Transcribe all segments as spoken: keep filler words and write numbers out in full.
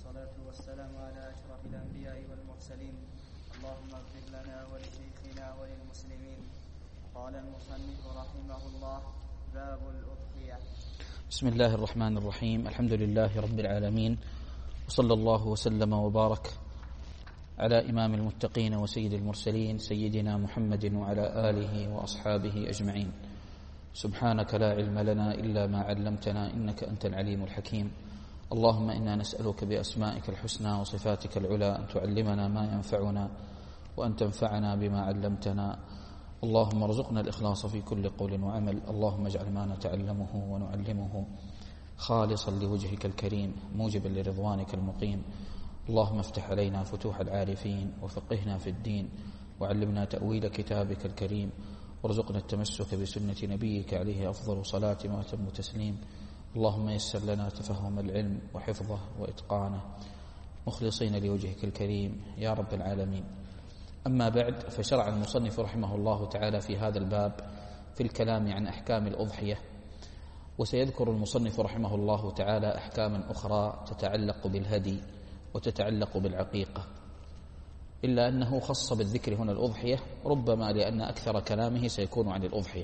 والصلاة والسلام على أشرف الأنبياء والمرسلين. اللهم اغفر لنا ولشيخنا وللمسلمين. قال المصنف رحمه الله: باب الأضحية. بسم الله الرحمن الرحيم. الحمد لله رب العالمين، وصلى الله وسلم وبارك على إمام المتقين وسيد المرسلين سيدنا محمد وعلى آله وأصحابه أجمعين. سبحانك لا علم لنا إلا ما علمتنا إنك أنت العليم الحكيم. اللهم إنا نسألك بأسمائك الحسنى وصفاتك العلى أن تعلمنا ما ينفعنا وأن تنفعنا بما علمتنا. اللهم ارزقنا الإخلاص في كل قول وعمل. اللهم اجعل ما نتعلمه ونعلمه خالصا لوجهك الكريم موجبا لرضوانك المقيم. اللهم افتح علينا فتوح العارفين وفقهنا في الدين وعلمنا تأويل كتابك الكريم وارزقنا التمسك بسنة نبيك عليه أفضل صلاة وأتم تسليم. اللهم يسر لنا تفهم العلم وحفظه وإتقانه مخلصين لوجهك الكريم يا رب العالمين. أما بعد، فشرع المصنف رحمه الله تعالى في هذا الباب في الكلام عن أحكام الأضحية، وسيذكر المصنف رحمه الله تعالى أحكاما أخرى تتعلق بالهدي وتتعلق بالعقيقة، إلا أنه خص بالذكر هنا الأضحية، ربما لأن أكثر كلامه سيكون عن الأضحية،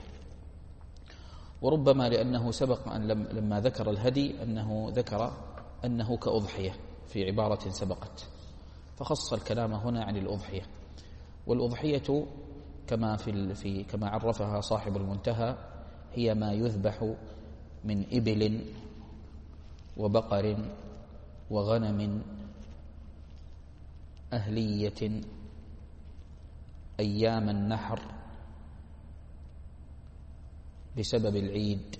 وربما لأنه سبق أن لما ذكر الهدي أنه ذكر أنه كأضحية في عبارة سبقت، فخص الكلام هنا عن الأضحية. والأضحية كما في في كما عرفها صاحب المنتهى هي ما يذبح من إبل وبقر وغنم أهلية أيام النحر بسبب العيد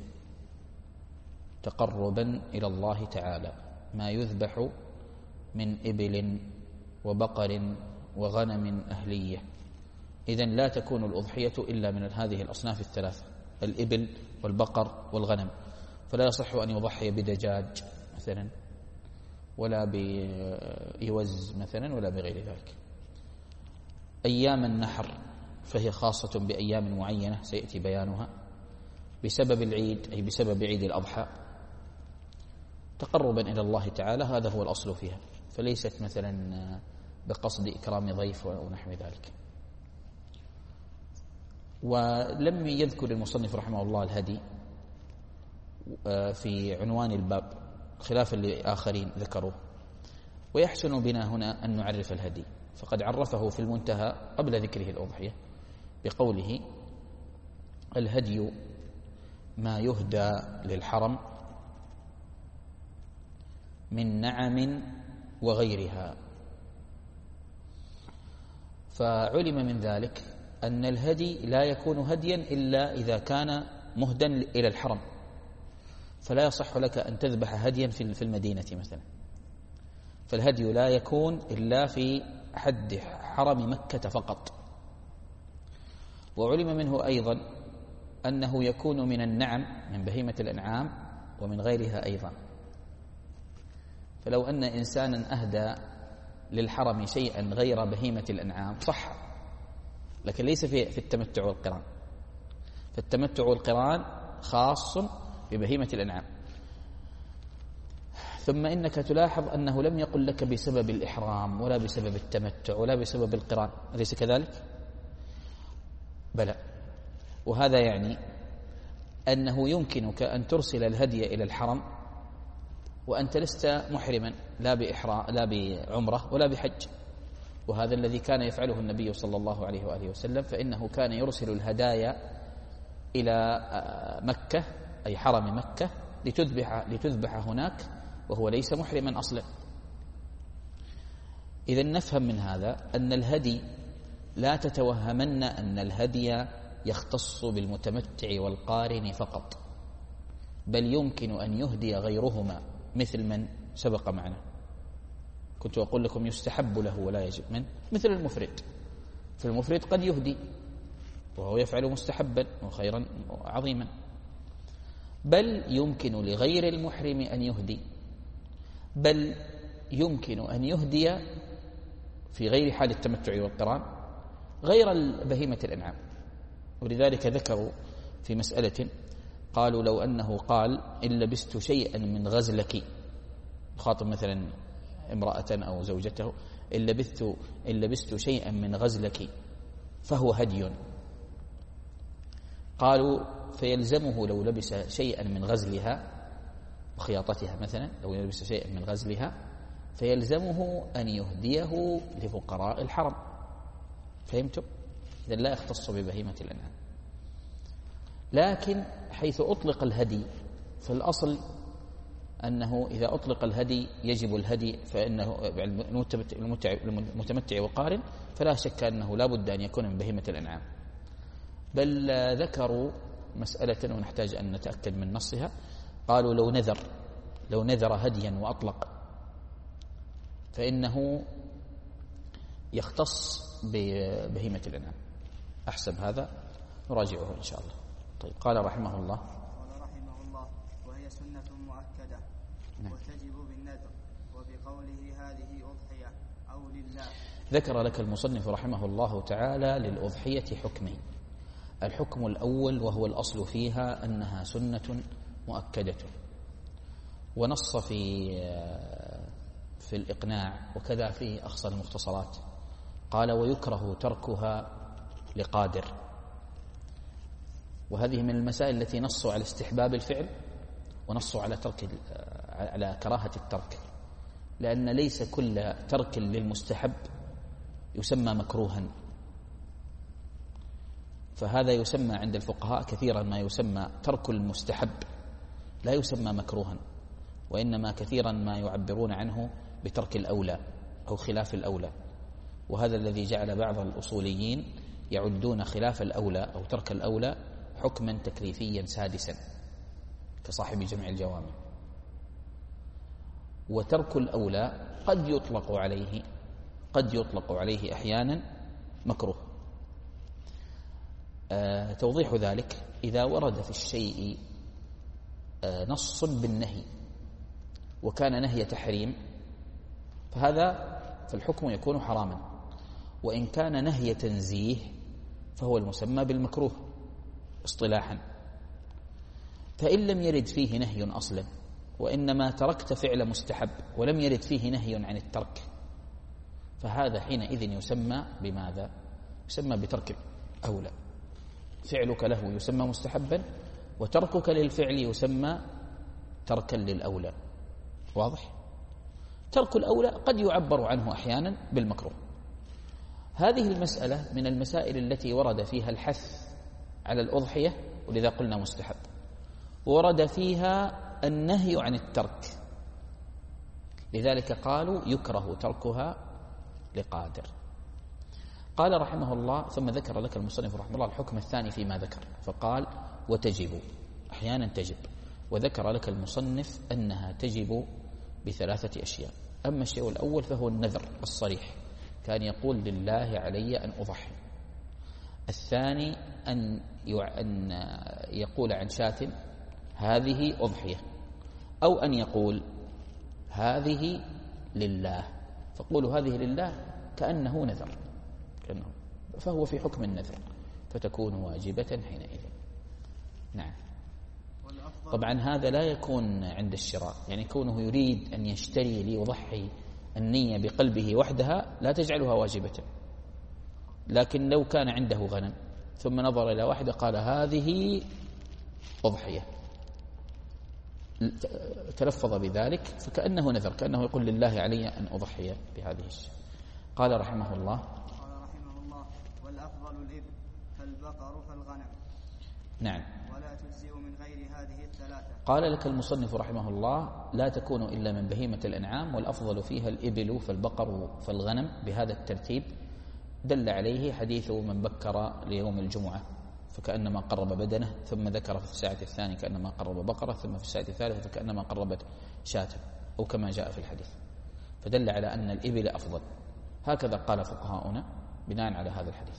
تقربا إلى الله تعالى، ما يذبح من إبل وبقر وغنم أهلية. إذن لا تكون الأضحية إلا من هذه الأصناف الثلاثة: الإبل والبقر والغنم. فلا يصح أن يضحي بدجاج مثلا ولا بيوز مثلا ولا بغير ذلك. أيام النحر فهي خاصة بأيام معينة سيأتي بيانها، بسبب العيد أي بسبب عيد الأضحى تقربا إلى الله تعالى، هذا هو الأصل فيها، فليست مثلا بقصد إكرام ضيف أو نحو ذلك. ولم يذكر المصنف رحمه الله الهدي في عنوان الباب خلافا لآخرين ذكروه، ويحسن بنا هنا أن نعرف الهدي، فقد عرفه في المنتهى قبل ذكره الأضحية بقوله: الهدي ما يهدى للحرم من نعم وغيرها. فعلم من ذلك أن الهدي لا يكون هديا إلا إذا كان مهدا إلى الحرم، فلا يصح لك أن تذبح هديا في المدينة مثلا، فالهدي لا يكون إلا في حد حرم مكة فقط. وعلم منه أيضا أنه يكون من النعم من بهيمة الأنعام ومن غيرها أيضا. فلو أن إنسانا أهدى للحرم شيئا غير بهيمة الأنعام صح، لكن ليس في في التمتع والقران، فالتمتع والقران خاص ببهيمة الأنعام. ثم إنك تلاحظ أنه لم يقل لك بسبب الإحرام ولا بسبب التمتع ولا بسبب القران، أليس كذلك؟ بلى. وهذا يعني أنه يمكنك أن ترسل الهدي إلى الحرم وأنت لست محرما لا بإحرام لا بعمرة ولا بحج، وهذا الذي كان يفعله النبي صلى الله عليه وآله وسلم، فإنه كان يرسل الهدايا إلى مكة أي حرم مكة لتذبح لتذبح هناك وهو ليس محرما أصلا. إذن نفهم من هذا أن الهدي لا تتوهمن أن الهدي يختص بالمتمتع والقارن فقط، بل يمكن أن يهدي غيرهما، مثل من سبق معنا كنت أقول لكم يستحب له ولا يجب، من مثل المفرد. في المفرد قد يهدي وهو يفعل مستحبا وخيرا عظيما، بل يمكن لغير المحرم أن يهدي، بل يمكن أن يهدي في غير حال التمتع والقران غير بهيمة الأنعام. ولذلك ذكروا في مسألة قالوا: لو أنه قال: إن لبست شيئا من غزلك، يخاطب مثلا امرأة أو زوجته إن لبثت, إن لبثت شيئا من غزلك فهو هدي. قالوا فيلزمه لو لبس شيئا من غزلها وخياطتها مثلا، لو لبس شيئا من غزلها فيلزمه أن يهديه لفقراء الحرم. فهمتم؟ إذن لا يختص ببهيمة الأنعام. لكن حيث أطلق الهدي فالأصل أنه إذا أطلق الهدي يجب الهدي، فإنه المتمتع وقارن فلا شك أنه لا بد أن يكون من بهيمة الأنعام. بل ذكروا مسألة ونحتاج أن نتأكد من نصها. قالوا لو نذر لو نذر هديا وأطلق فإنه يختص ببهيمة الأنعام. أحسب هذا نراجعه إن شاء الله. طيب قال رحمه الله قال رحمه الله وهي سنة مؤكدة وتجب بالنذر وبقوله هذه أضحية أو لله. ذكر لك المصنف رحمه الله تعالى للأضحية حكمين. الحكم الأول وهو الأصل فيها أنها سنة مؤكدة، ونص في في الإقناع وكذا في أخصر المختصرات. قال ويكره تركها لقادر. وهذه من المسائل التي نصوا على استحباب الفعل ونصوا على ترك على كراهة الترك، لأن ليس كل ترك للمستحب يسمى مكروها. فهذا يسمى عند الفقهاء كثيرا ما يسمى ترك المستحب لا يسمى مكروها، وإنما كثيرا ما يعبرون عنه بترك الأولى أو خلاف الأولى. وهذا الذي جعل بعض الأصوليين يعدون خلاف الأولى أو ترك الأولى حكما تكليفيا سادسا كصاحب جمع الجوامع. وترك الأولى قد يطلق عليه قد يطلق عليه أحيانا مكروه. آه توضيح ذلك إذا ورد في الشيء آه نص بالنهي وكان نهي تحريم فهذا فالحكم يكون حراما، وإن كان نهي تنزيه فهو المسمى بالمكروه اصطلاحا. فإن لم يرد فيه نهي أصلا وإنما تركت فعل مستحب ولم يرد فيه نهي عن الترك فهذا حينئذ يسمى بماذا؟ يسمى بترك أولى. فعلك له يسمى مستحبا وتركك للفعل يسمى تركا للأولى. واضح؟ ترك الأولى قد يعبر عنه أحيانا بالمكروه. هذه المسألة من المسائل التي ورد فيها الحث على الأضحية ولذا قلنا مستحب، ورد فيها النهي عن الترك لذلك قالوا يكره تركها لقادر. قال رحمه الله ثم ذكر لك المصنف رحمه الله الحكم الثاني فيما ذكر فقال وتجب، أحيانا تجب. وذكر لك المصنف أنها تجب بثلاثة أشياء. أما الشيء الأول فهو النذر الصريح، كان يقول لله علي أن أضحي. الثاني أن أن يقول عن شاة هذه أضحية، أو أن يقول هذه لله، فقولوا هذه لله كأنه نذر، كأنه فهو في حكم النذر فتكون واجبة حينئذ. نعم. طبعا هذا لا يكون عند الشراء، يعني كونه يريد أن يشتري ليضحي النية بقلبه وحدها لا تجعلها واجبة. لكن لو كان عنده غنم ثم نظر إلى واحدة قال هذه أضحية تلفظ بذلك فكأنه نذر، كأنه يقول لله علي أن أضحي بهذه الشيء. قال رحمه الله قال رحمه الله والأفضل الإبل فالبقر فالغنم. نعم. ولا تجزئ من غير هذه الثلاثة. قال لك المصنف رحمه الله لا تكون إلا من بهيمة الأنعام والأفضل فيها الإبل فالبقر فالغنم بهذا الترتيب. دل عليه حديث من بكر ليوم الجمعة فكأنما قرب بدنه، ثم ذكر في الساعة الثانية كأنما قرب بقرة، ثم في الساعة الثالثة فكأنما قربت شاة أو كما جاء في الحديث، فدل على أن الإبل أفضل. هكذا قال فقهاؤنا بناء على هذا الحديث.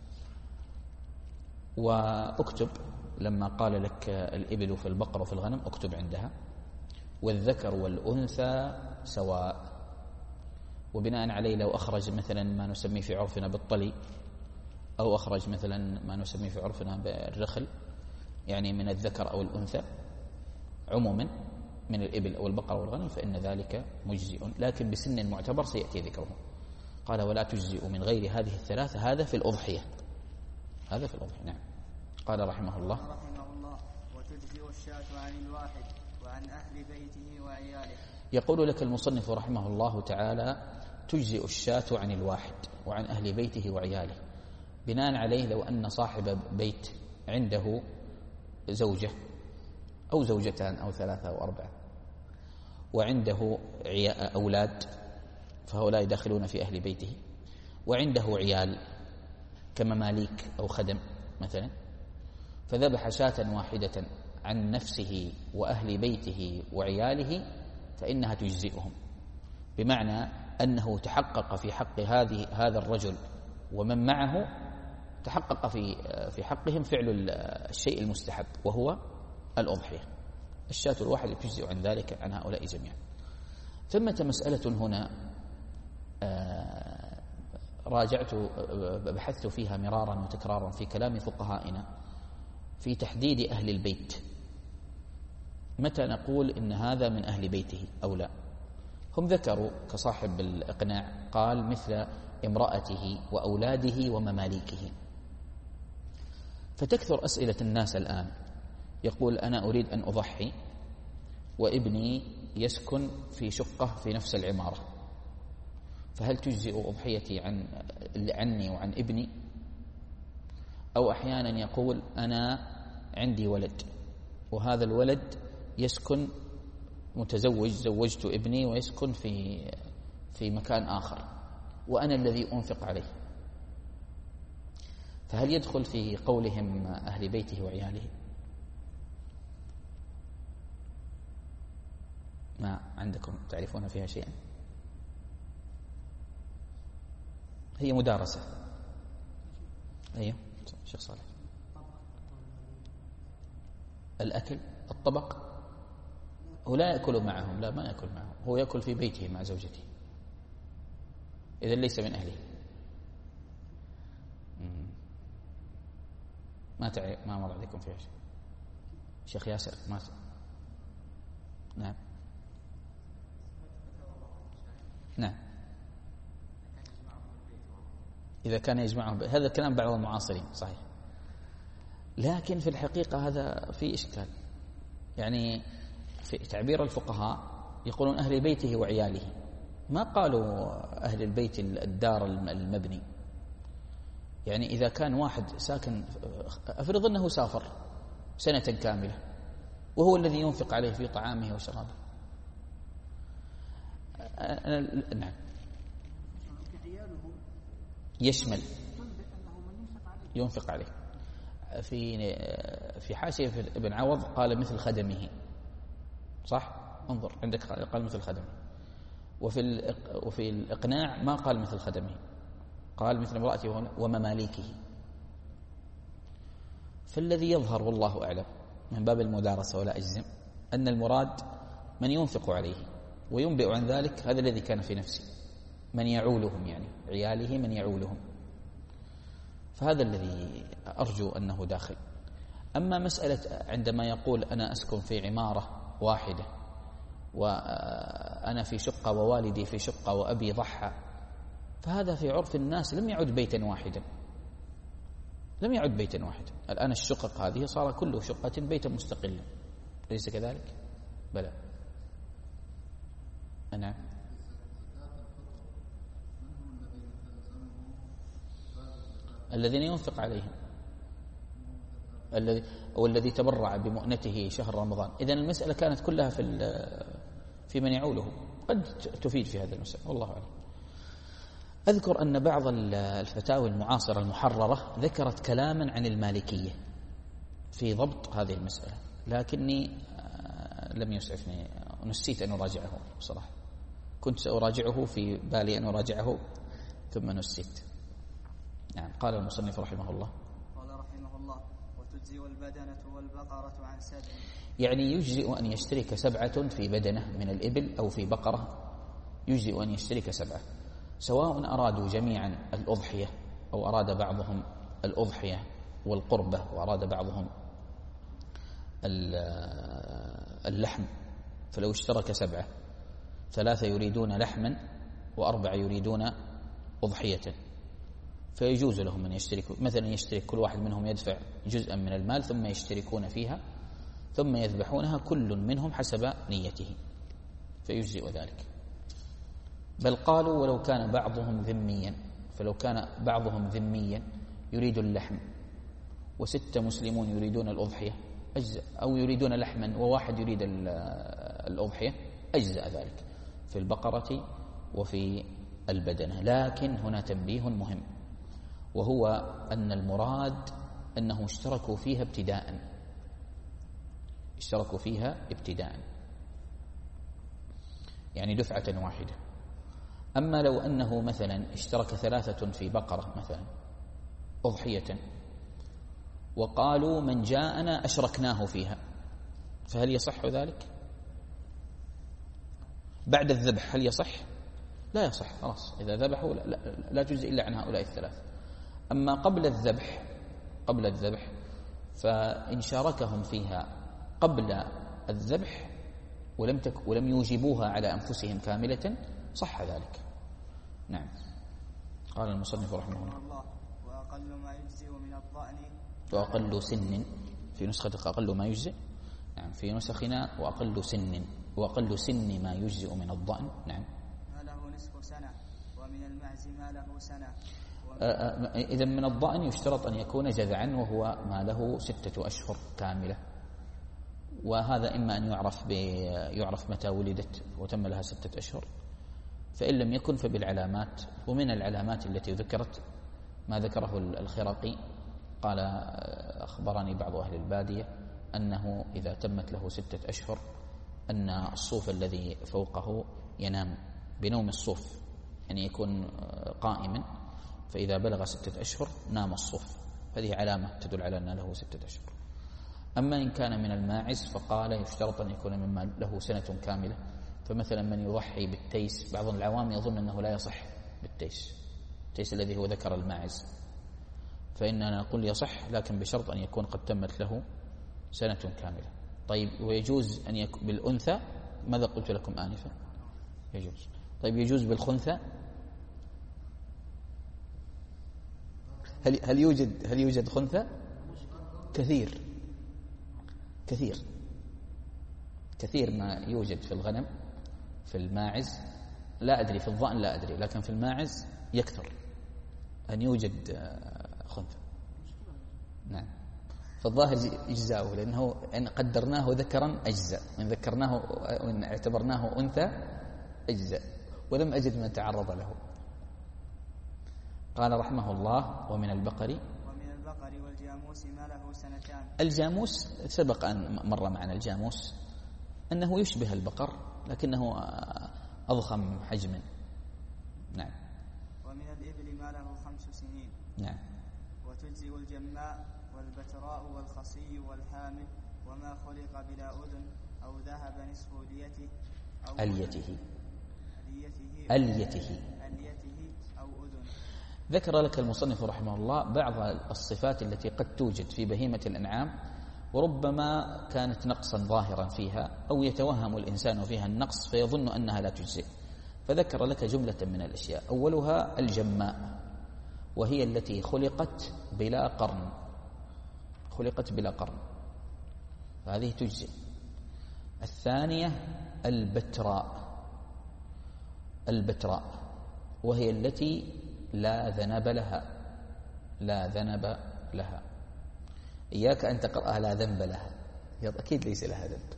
واكتب لما قال لك الإبل في البقر وفي الغنم اكتب عندها والذكر والأنثى سواء. وبناء عليه لو أخرج مثلا ما نسميه في عرفنا بالطلي أو أخرج مثلا ما نسميه في عرفنا بالرخل، يعني من الذكر أو الأنثى عموما من الإبل أو البقر والغنم فإن ذلك مجزئ، لكن بسن معتبر سيأتي ذكره. قال ولا تجزئ من غير هذه الثلاثة، هذا في الأضحية، هذا في الأضحية. نعم. قال رحمه الله رحمه الله وتجزئ الشاة عن الواحد وعن أهل بيته وعياله. يقول لك المصنف رحمه الله تعالى تجزئ الشاة عن الواحد وعن أهل بيته وعياله، بناء عليه لو أن صاحب بيت عنده زوجة أو زوجتان أو ثلاثة أو أربعة وعنده أولاد، فهؤلاء يدخلون في أهل بيته، وعنده عيال كمماليك أو خدم مثلا، فذبح شاة واحدة عن نفسه وأهل بيته وعياله فإنها تجزئهم، بمعنى أنه تحقق في حق هذه هذا الرجل ومن معه، تحقق في في حقهم فعل الشيء المستحب وهو الأضحية. الشاة الواحدة تجزئ عن ذلك عن هؤلاء جميعا. ثمة مسألة هنا راجعت بحثت فيها مرارا وتكرارا في كلام فقهائنا في تحديد أهل البيت، متى نقول إن هذا من أهل بيته أو لا؟ هم ذكروا كصاحب الإقناع قال مثل امرأته وأولاده ومماليكه. فتكثر أسئلة الناس الآن، يقول أنا أريد أن أضحي وابني يسكن في شقة في نفس العمارة، فهل تجزئ أضحيتي عن عني وعن ابني؟ أو أحيانا يقول أنا عندي ولد وهذا الولد يسكن متزوج، زوجت ابني ويسكن في في مكان آخر وأنا الذي أنفق عليه، فهل يدخل في قولهم أهل بيته وعياله؟ ما عندكم تعرفون فيها شيئا؟ هي مدارسة. أيوه شيخ صالح. الأكل الطبق هو لا يأكل معهم، لا ما يأكل معهم، هو يأكل في بيته مع زوجته، إذن ليس من أهله. ما تعرف ما مر عليكم فيها شيء شيخ ياسر؟ ما ت... نعم نعم إذا كان يجمعهم، هذا كلام بعض المعاصرين صحيح، لكن في الحقيقة هذا في إشكال. يعني في تعبير الفقهاء يقولون أهل بيته وعياله، ما قالوا أهل البيت الدار المبني. يعني إذا كان واحد ساكن، أفرض أنه سافر سنة كاملة وهو الذي ينفق عليه في طعامه وشرابه، نعم يشمل ينفق عليه. في في حاشية ابن عوض قال مثل خدمه، صح؟ انظر عندك قال مثل خدمه، وفي وفي الإقناع ما قال مثل خدمه، قال مثل امرأته ومماليكه. فالذي يظهر والله أعلم من باب المدارسة ولا أجزم أن المراد من ينفق عليه وينبئ عن ذلك، هذا الذي كان في نفسي، من يعولهم، يعني عياله من يعولهم، فهذا الذي أرجو أنه داخل. أما مسألة عندما يقول أنا أسكن في عمارة واحدة وأنا في شقة ووالدي في شقة وأبي ضحى، فهذا في عرف الناس لم يعد بيتا واحدا، لم يعد بيتا واحدا. الآن الشقق هذه صار كل شقة بيتا مستقلا، أليس كذلك؟ بلى. نعم. الذين ينفق عليهم، الذي أو الذي تبرع بمؤنته شهر رمضان. إذن المسألة كانت كلها في في من يعوله، قد تفيد في هذا المسألة والله أعلم. أذكر أن بعض الفتاوى المعاصرة المحررة ذكرت كلاما عن المالكية في ضبط هذه المسألة، لكني لم يسعفني، نسيت أن أراجعه بصراحة، كنت سأراجعه في بالي أن أراجعه ثم نسيت. نعم. قال المصنف رحمه الله قال رحمه الله وتجزئ البدنة والبقرة عن سبع، يعني يجزئ أن يشترك سبعة في بدنة من الإبل أو في بقرة، يجزئ أن يشترك سبعة، سواء أرادوا جميعا الأضحية أو أراد بعضهم الأضحية والقربة وأراد بعضهم اللحم فلو اشترك سبعة، ثلاثة يريدون لحما وأربعة يريدون أضحية، فيجوز لهم أن يشتركوا، مثلا يشترك كل واحد منهم يدفع جزءا من المال ثم يشتركون فيها ثم يذبحونها كل منهم حسب نيته فيجزئ ذلك. بل قالوا ولو كان بعضهم ذميا، فلو كان بعضهم ذميا يريد اللحم وستة مسلمون يريدون الأضحية أجزأ، أو يريدون لحما وواحد يريد الأضحية أجزأ ذلك في البقرة وفي البدنة. لكن هنا تنبيه مهم، وهو أن المراد أنه اشتركوا فيها ابتداء، اشتركوا فيها ابتداء يعني دفعة واحدة. أما لو أنه مثلا اشترك ثلاثة في بقرة مثلا أضحية وقالوا من جاءنا أشركناه فيها، فهل يصح ذلك؟ بعد الذبح هل يصح؟ لا يصح، خلاص إذا ذبحوا لا, لا, لا تجزي إلا عن هؤلاء الثلاث. أما قبل الذبح قبل الذبح فإن شاركهم فيها قبل الذبح ولم تك ولم يوجبوها على أنفسهم كاملة صح ذلك. نعم. قال المصنف رحمه الله وأقل ما يجزئ من الضأن وأقل سن، في نسخة أقل ما يجزئ، نعم في نسخنا وأقل سن، وأقل سن ما يجزئ من الضأن. نعم. ما له نصف سنة ومن المعز ما له سنة. إذا من الضأن يشترط أن يكون جذعا وهو ما له ستة أشهر كاملة، وهذا إما أن يعرف يعرف متى ولدت وتم لها ستة أشهر، فإن لم يكن فبالعلامات. ومن العلامات التي ذكرت ما ذكره الخرقي، قال أخبرني بعض أهل البادية أنه إذا تمت له ستة أشهر أن الصوف الذي فوقه ينام بنوم الصوف، يعني يكون قائما، فإذا بلغ ستة أشهر نام الصوف، هذه علامة تدل على أن له ستة أشهر. أما إن كان من الماعز فقال يشترط أن يكون مما له سنة كاملة، فمثلا من يضحي بالتيس، بعض العوام يظن أنه لا يصح بالتيس، التيس الذي هو ذكر الماعز، فإننا نقول يصح لكن بشرط أن يكون قد تمت له سنة كاملة. طيب ويجوز أن يكون بالأنثى، ماذا قلت لكم آنفا؟ يجوز. طيب يجوز بالخنثى؟ هل هل يوجد هل يوجد خنثى؟ كثير كثير كثير ما يوجد في الغنم، في الماعز لا أدري، في الضأن لا أدري، لكن في الماعز يكثر أن يوجد خنثى. نعم. فالظاهر إجزاؤه، لأنه إن قدرناه ذكرا أجزاء، وإن ذكرناه وإن اعتبرناه أنثى أجزاء، ولم أجد من تعرض له. قال رحمه الله ومن البقر ومن البقر والجاموس ما له سنتان. الجاموس سبق أن مر معنا الجاموس أنه يشبه البقر لكنه أضخم حجما. نعم. ومن الإبل ما له خمس سنين. نعم. وتجزئ الجماء والبتراء والخصي والحامل وما خلق بلا أذن أو ذهب نصف ليته أو أليته أليته أليته أليته أو أذن. ذكر لك المصنف رحمه الله بعض الصفات التي قد توجد في بهيمة الأنعام وربما كانت نقصا ظاهرا فيها، أو يتوهم الإنسان فيها النقص فيظن أنها لا تجزئ، فذكر لك جملة من الأشياء. أولها الجماء، وهي التي خلقت بلا قرن، خلقت بلا قرن، فهذه تجزئ. الثانية البتراء، البتراء وهي التي لا ذنب لها، لا ذنب لها. إياك أن تقرأها لا ذنب لها، أكيد ليس لها ذنب.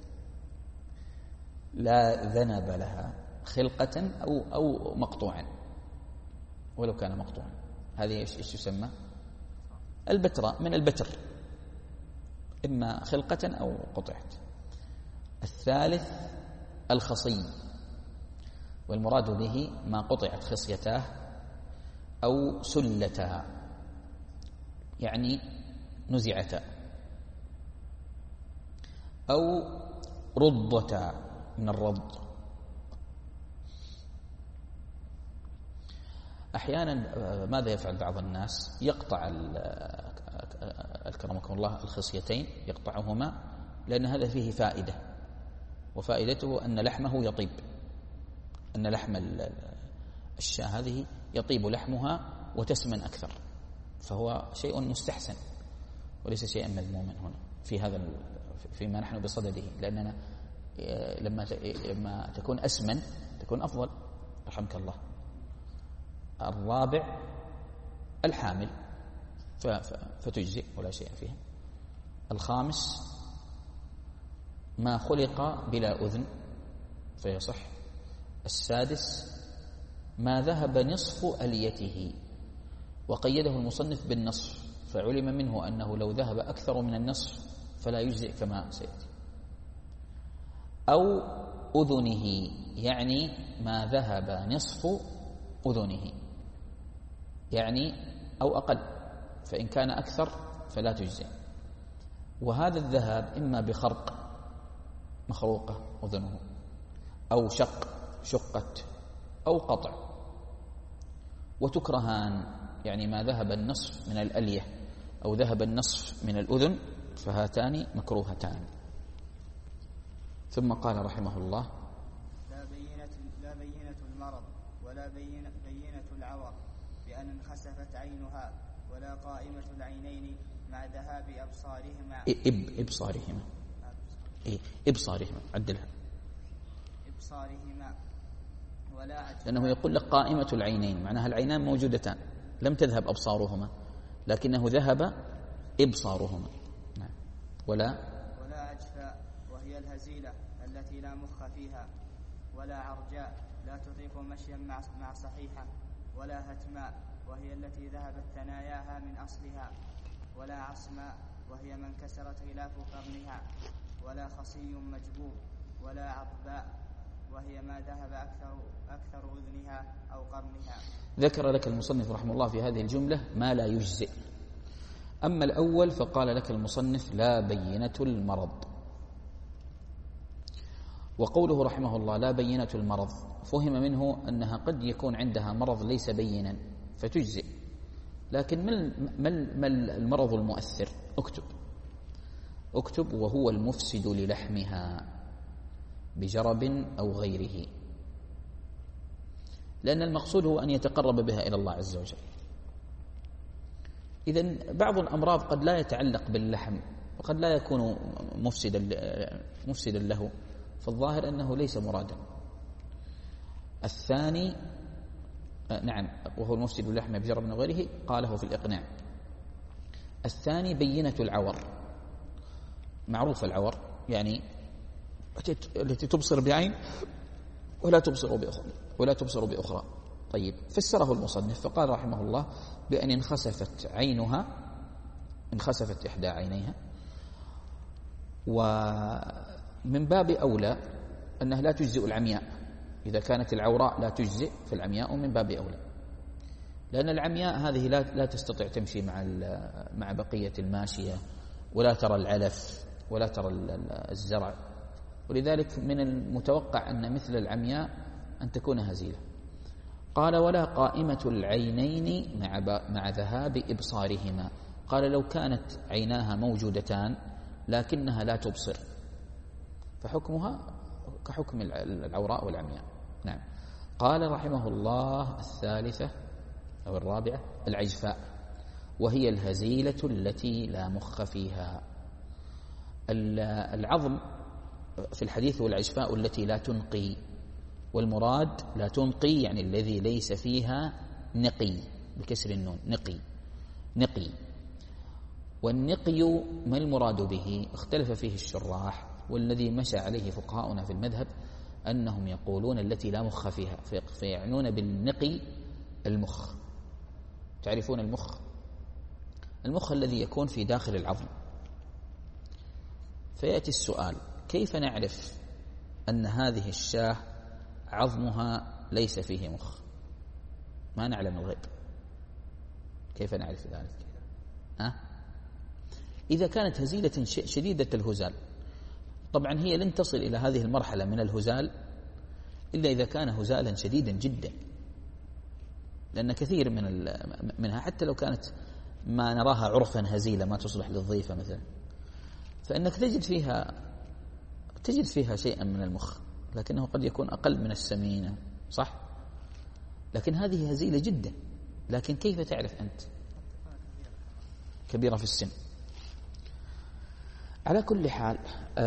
لا ذنب لها خلقة أو أو مقطوعا، ولو كان مقطوعا، هذه إيش يسمى؟ البتراء، من البتر، إما خلقة أو قطعت. الثالث الخصي، والمراد به ما قطعت خصيتاه أو سلتا، يعني نزعتا أو رضتا من الرض. أحيانا ماذا يفعل بعض الناس؟ يقطع أكرمكم الله الخصيتين، يقطعهما لأن هذا فيه فائدة، وفائدته أن لحمه يطيب، أن لحم الشاة هذه يطيب لحمها وتسمن أكثر، فهو شيء مستحسن وليس شيئا مذموما هنا في هذا فيما نحن بصدده، لأننا لما لما تكون أسمن تكون أفضل. رحمك الله. الرابع الحامل فتجزئ ولا شيء فيها. الخامس ما خلق بلا أذن فيصح. السادس ما ذهب نصف أليته، وقيده المصنف بالنصف، فعلم منه أنه لو ذهب أكثر من النصف فلا يجزئ كما سيأتي. أو أذنه، يعني ما ذهب نصف أذنه، يعني أو أقل، فإن كان أكثر فلا تجزئ. وهذا الذهاب إما بخرق مخروقة أذنه، أو شق شقت، أو قطع. وتكرهان، يعني ما ذهب النصف من الألية أو ذهب النصف من الأذن، فهاتان مكروهتان. ثم قال رحمه الله: لا بينة, لا بينة المرض ولا بينة, بينة العور بأن انخسفت عينها، ولا قائمة العينين مع ذهاب أبصارهما. إب إبصارهما إيه إبصارهما عدلها إبصارهما ولا عجل، لأنه يقول لك قائمة العينين، معناها العينان موجودتان لم تذهب أبصارهما، لكنه ذهب إبصارهما. نعم. ولا ولا عجفاء وهي الهزيلة التي لا مخ فيها، ولا عرجاء لا تطيق مشيا مع, مع صحيحة، ولا هتماء وهي التي ذهبت ثناياها من أصلها، ولا عصماء وهي من كسرت غلاف قرنها، ولا خصي مجبوب، ولا عضباء وهي ما ذهب أكثر, أكثر أذنها أو قرنها. ذكر لك المصنف رحمه الله في هذه الجملة ما لا يجزئ. أما الأول فقال لك المصنف لا بينة المرض. وقوله رحمه الله لا بينة المرض فهم منه أنها قد يكون عندها مرض ليس بينا فتجزئ، لكن ما المرض المؤثر؟ اكتب اكتب وهو المفسد للحمها بجرب أو غيره، لأن المقصود هو أن يتقرب بها إلى الله عز وجل. إذن بعض الأمراض قد لا يتعلق باللحم وقد لا يكون مفسدا مفسدا له، فالظاهر أنه ليس مرادا. الثاني نعم وهو المفسد للحم بجرب أو غيره، قاله في الإقناع. الثاني بينة العور، معروف العور يعني التي تبصر بعين ولا تبصر بأخرى ولا تبصر بأخرى. طيب، فسره المصنف فقال رحمه الله بأن انخسفت عينها، انخسفت إحدى عينيها، ومن باب أولى أنها لا تجزئ العمياء، إذا كانت العوراء لا تجزئ فالعمياء من باب أولى، لأن العمياء هذه لا لا تستطيع تمشي مع مع بقية الماشية، ولا ترى العلف ولا ترى الزرع، ولذلك من المتوقع أن مثل العمياء أن تكون هزيلة. قال ولا قائمة العينين مع مع ذهاب إبصارهما، قال لو كانت عيناها موجودتان لكنها لا تبصر فحكمها كحكم العوراء والعمياء. نعم. قال رحمه الله الثالثة أو الرابعة العجفاء، وهي الهزيلة التي لا مخ فيها. العظم في الحديث هو العجفاء التي لا تنقي، والمراد لا تنقي يعني الذي ليس فيها نقي بكسر النون، نقي نقي. والنقي ما المراد به؟ اختلف فيه الشراح، والذي مشى عليه فقهاؤنا في المذهب أنهم يقولون التي لا مخ فيها، فيعنون بالنقي المخ. تعرفون المخ؟ المخ الذي يكون في داخل العظم. فيأتي السؤال كيف نعرف أن هذه الشاة عظمها ليس فيه مخ؟ ما نعلم الغيب، كيف نعرف ذلك؟ ها؟ إذا كانت هزيلة شديدة الهزال، طبعا هي لن تصل إلى هذه المرحلة من الهزال إلا إذا كان هزالا شديدا جدا، لأن كثير من منها حتى لو كانت ما نراها عرفا هزيلة ما تصلح للضيفة مثلا، فإنك تجد فيها تجد فيها شيئا من المخ، لكنه قد يكون أقل من السمينة، صح؟ لكن هذه هزيلة جدا، لكن كيف تعرف أنت؟ كبيرة في السن. على كل حال،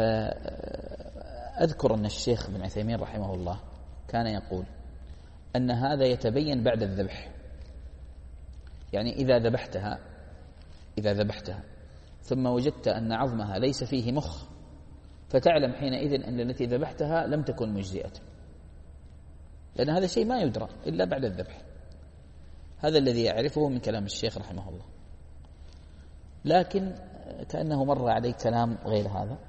أذكر أن الشيخ بن عثيمين رحمه الله كان يقول أن هذا يتبين بعد الذبح، يعني إذا ذبحتها إذا ذبحتها ثم وجدت أن عظمها ليس فيه مخ، فتعلم حينئذ أن التي ذبحتها لم تكن مجزئة، لأن هذا شيء ما يدرى إلا بعد الذبح. هذا الذي يعرفه من كلام الشيخ رحمه الله. لكن كأنه مر علي كلام غير هذا،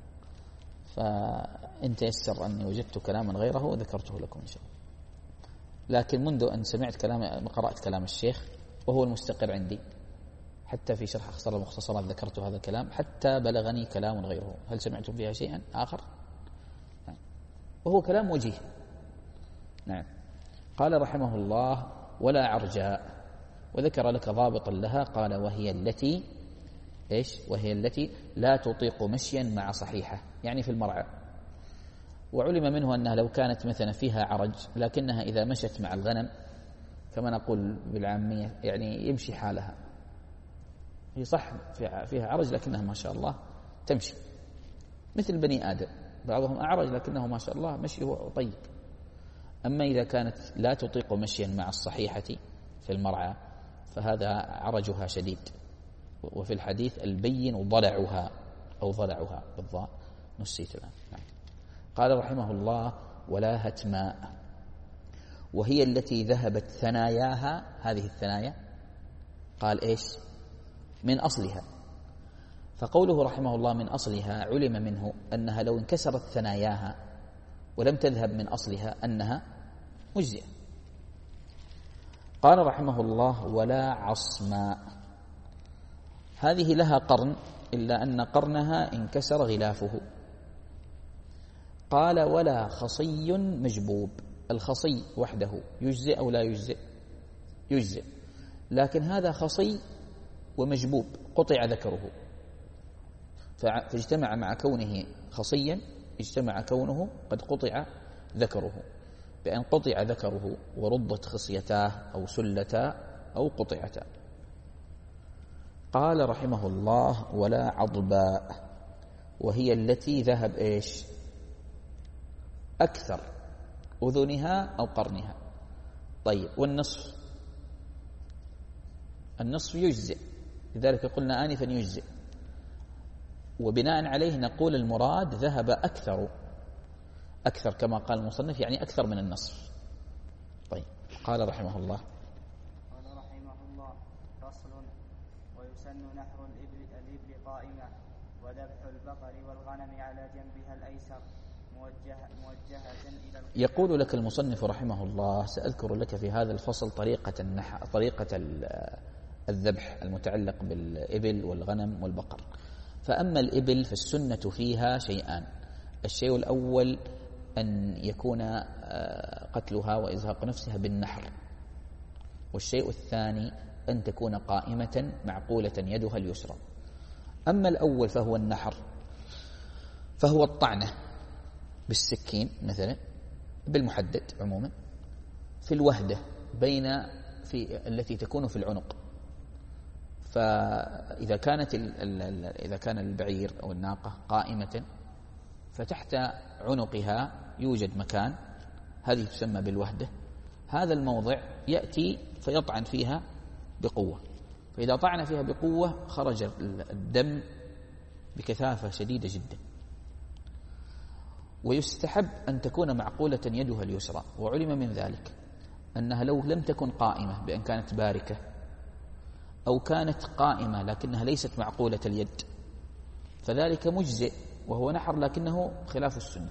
فإن تيسر أني وجدت كلاما غيره ذكرته لكم إن شاء الله. لكن منذ أن سمعت كلام قرأت كلام الشيخ وهو المستقر عندي، حتى في شرح أختصار المختصرات ذكرت هذا الكلام، حتى بلغني كلام غيره. هل سمعتم فيها شيئا آخر؟ نعم. وهو كلام وجيه. نعم. قال رحمه الله: ولا عرجاء، وذكر لك ضابطا لها، قال: وهي التي إيش؟ وهي التي لا تطيق مشيا مع صحيحة، يعني في المرعى. وعلم منه أنها لو كانت مثلا فيها عرج، لكنها إذا مشت مع الغنم كما نقول بالعامية يعني يمشي حالها، هي صح فيها عرج لكنها ما شاء الله تمشي مثل بني آدم، بعضهم أعرج لكنه ما شاء الله مشيه طيب. أما إذا كانت لا تطيق مشيا مع الصحيحة في المرعى فهذا عرجها شديد. وفي الحديث البين ضلعها أو ضلعها بالضاء، نسيت الآن. نعم. قال رحمه الله: ولا هتماء، وهي التي ذهبت ثناياها. هذه الثنايا قال إيش؟ من أصلها. فقوله رحمه الله من أصلها علم منه أنها لو انكسرت ثناياها ولم تذهب من أصلها أنها مجزئة. قال رحمه الله: ولا عصماء، هذه لها قرن إلا أن قرنها انكسر غلافه. قال: ولا خصي مجبوب، الخصي وحده يجزئ أو لا يجزئ؟ يجزئ، لكن هذا خصي ومجبوب قطع ذكره، فاجتمع مع كونه خصيا اجتمع كونه قد قطع ذكره، بأن قطع ذكره وردت خصيتاه أو سلتا أو قطعتا. قال رحمه الله: ولا عضباء، وهي التي ذهب إيش؟ أكثر أذنها أو قرنها. طيب، والنصف؟ النصف يجزئ، لذلك قلنا آنفا يجزئ، وبناء عليه نقول المراد ذهب أكثر، أكثر كما قال المصنف يعني أكثر من النصف. طيب، قال رحمه الله: قال رحمه الله: فصل: ويسن نحر الإبل, الإبل قائمة، وذبح البقر والغنم على جنبها الأيسر موجهة, موجهة إلى القبلة. يقول لك المصنف رحمه الله: سأذكر لك في هذا الفصل طريقة النحر، طريقة الذبح المتعلق بالإبل والغنم والبقر. فأما الإبل فالسنة فيها شيئان: الشيء الأول أن يكون قتلها وإزهاق نفسها بالنحر، والشيء الثاني أن تكون قائمة معقولة يدها اليسرى. أما الأول فهو النحر، فهو الطعنة بالسكين مثلا بالمحدد عموما في الوهدة بين في التي تكون في العنق. فإذا كانت إذا كان البعير أو الناقة قائمة فتحت عنقها يوجد مكان، هذه تسمى بالوهدة. هذا الموضع يأتي فيطعن فيها بقوة، فإذا طعن فيها بقوة خرج الدم بكثافة شديدة جدا. ويستحب أن تكون معقولة يدها اليسرى، وعلم من ذلك أنها لو لم تكن قائمة بأن كانت باركة، أو كانت قائمة لكنها ليست معقولة اليد، فذلك مجزئ وهو نحر لكنه خلاف السنة.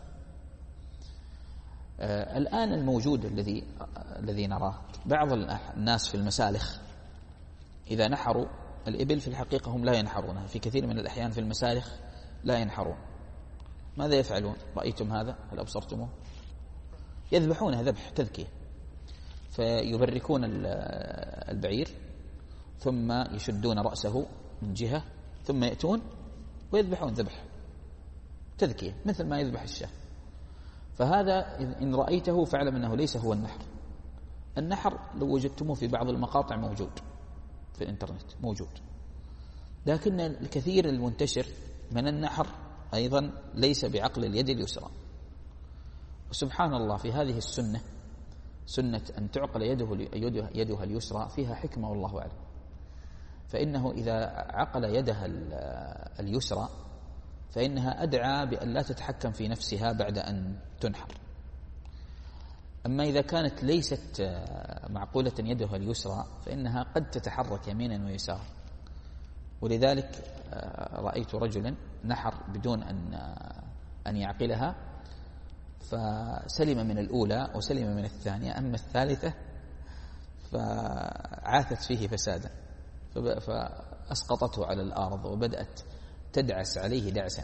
آه الآن الموجود الذي الذي نراه بعض الناس في المسالخ إذا نحروا الإبل في الحقيقة هم لا ينحرونها، في كثير من الأحيان في المسالخ لا ينحرون. ماذا يفعلون؟ رأيتم هذا؟ هل أبصرتموه؟ يذبحونها ذبح تذكية، فيبركون البعير ثم يشدون رأسه من جهة ثم يأتون ويذبحون ذبح. تذكية، مثل ما يذبح الشاة. فهذا إن رأيته فاعلم أنه ليس هو النحر. النحر لو وجدتموه في بعض المقاطع موجود في الإنترنت موجود، لكن الكثير المنتشر من النحر أيضا ليس بعقل اليد اليسرى. وسبحان الله في هذه السنة، سنة أن تعقل يده يدها اليسرى، فيها حكمة والله أعلم. فإنه إذا عقل يدها اليسرى فإنها أدعى بأن لا تتحكم في نفسها بعد أن تنحر. أما إذا كانت ليست معقولة يدها اليسرى فإنها قد تتحرك يمينا ويسارا. ولذلك رأيت رجلا نحر بدون أن أن يعقلها، فسلم من الأولى وسلم من الثانية، أما الثالثة فعاثت فيه فسادا، فأسقطته على الأرض وبدأت تدعس عليه دعسا.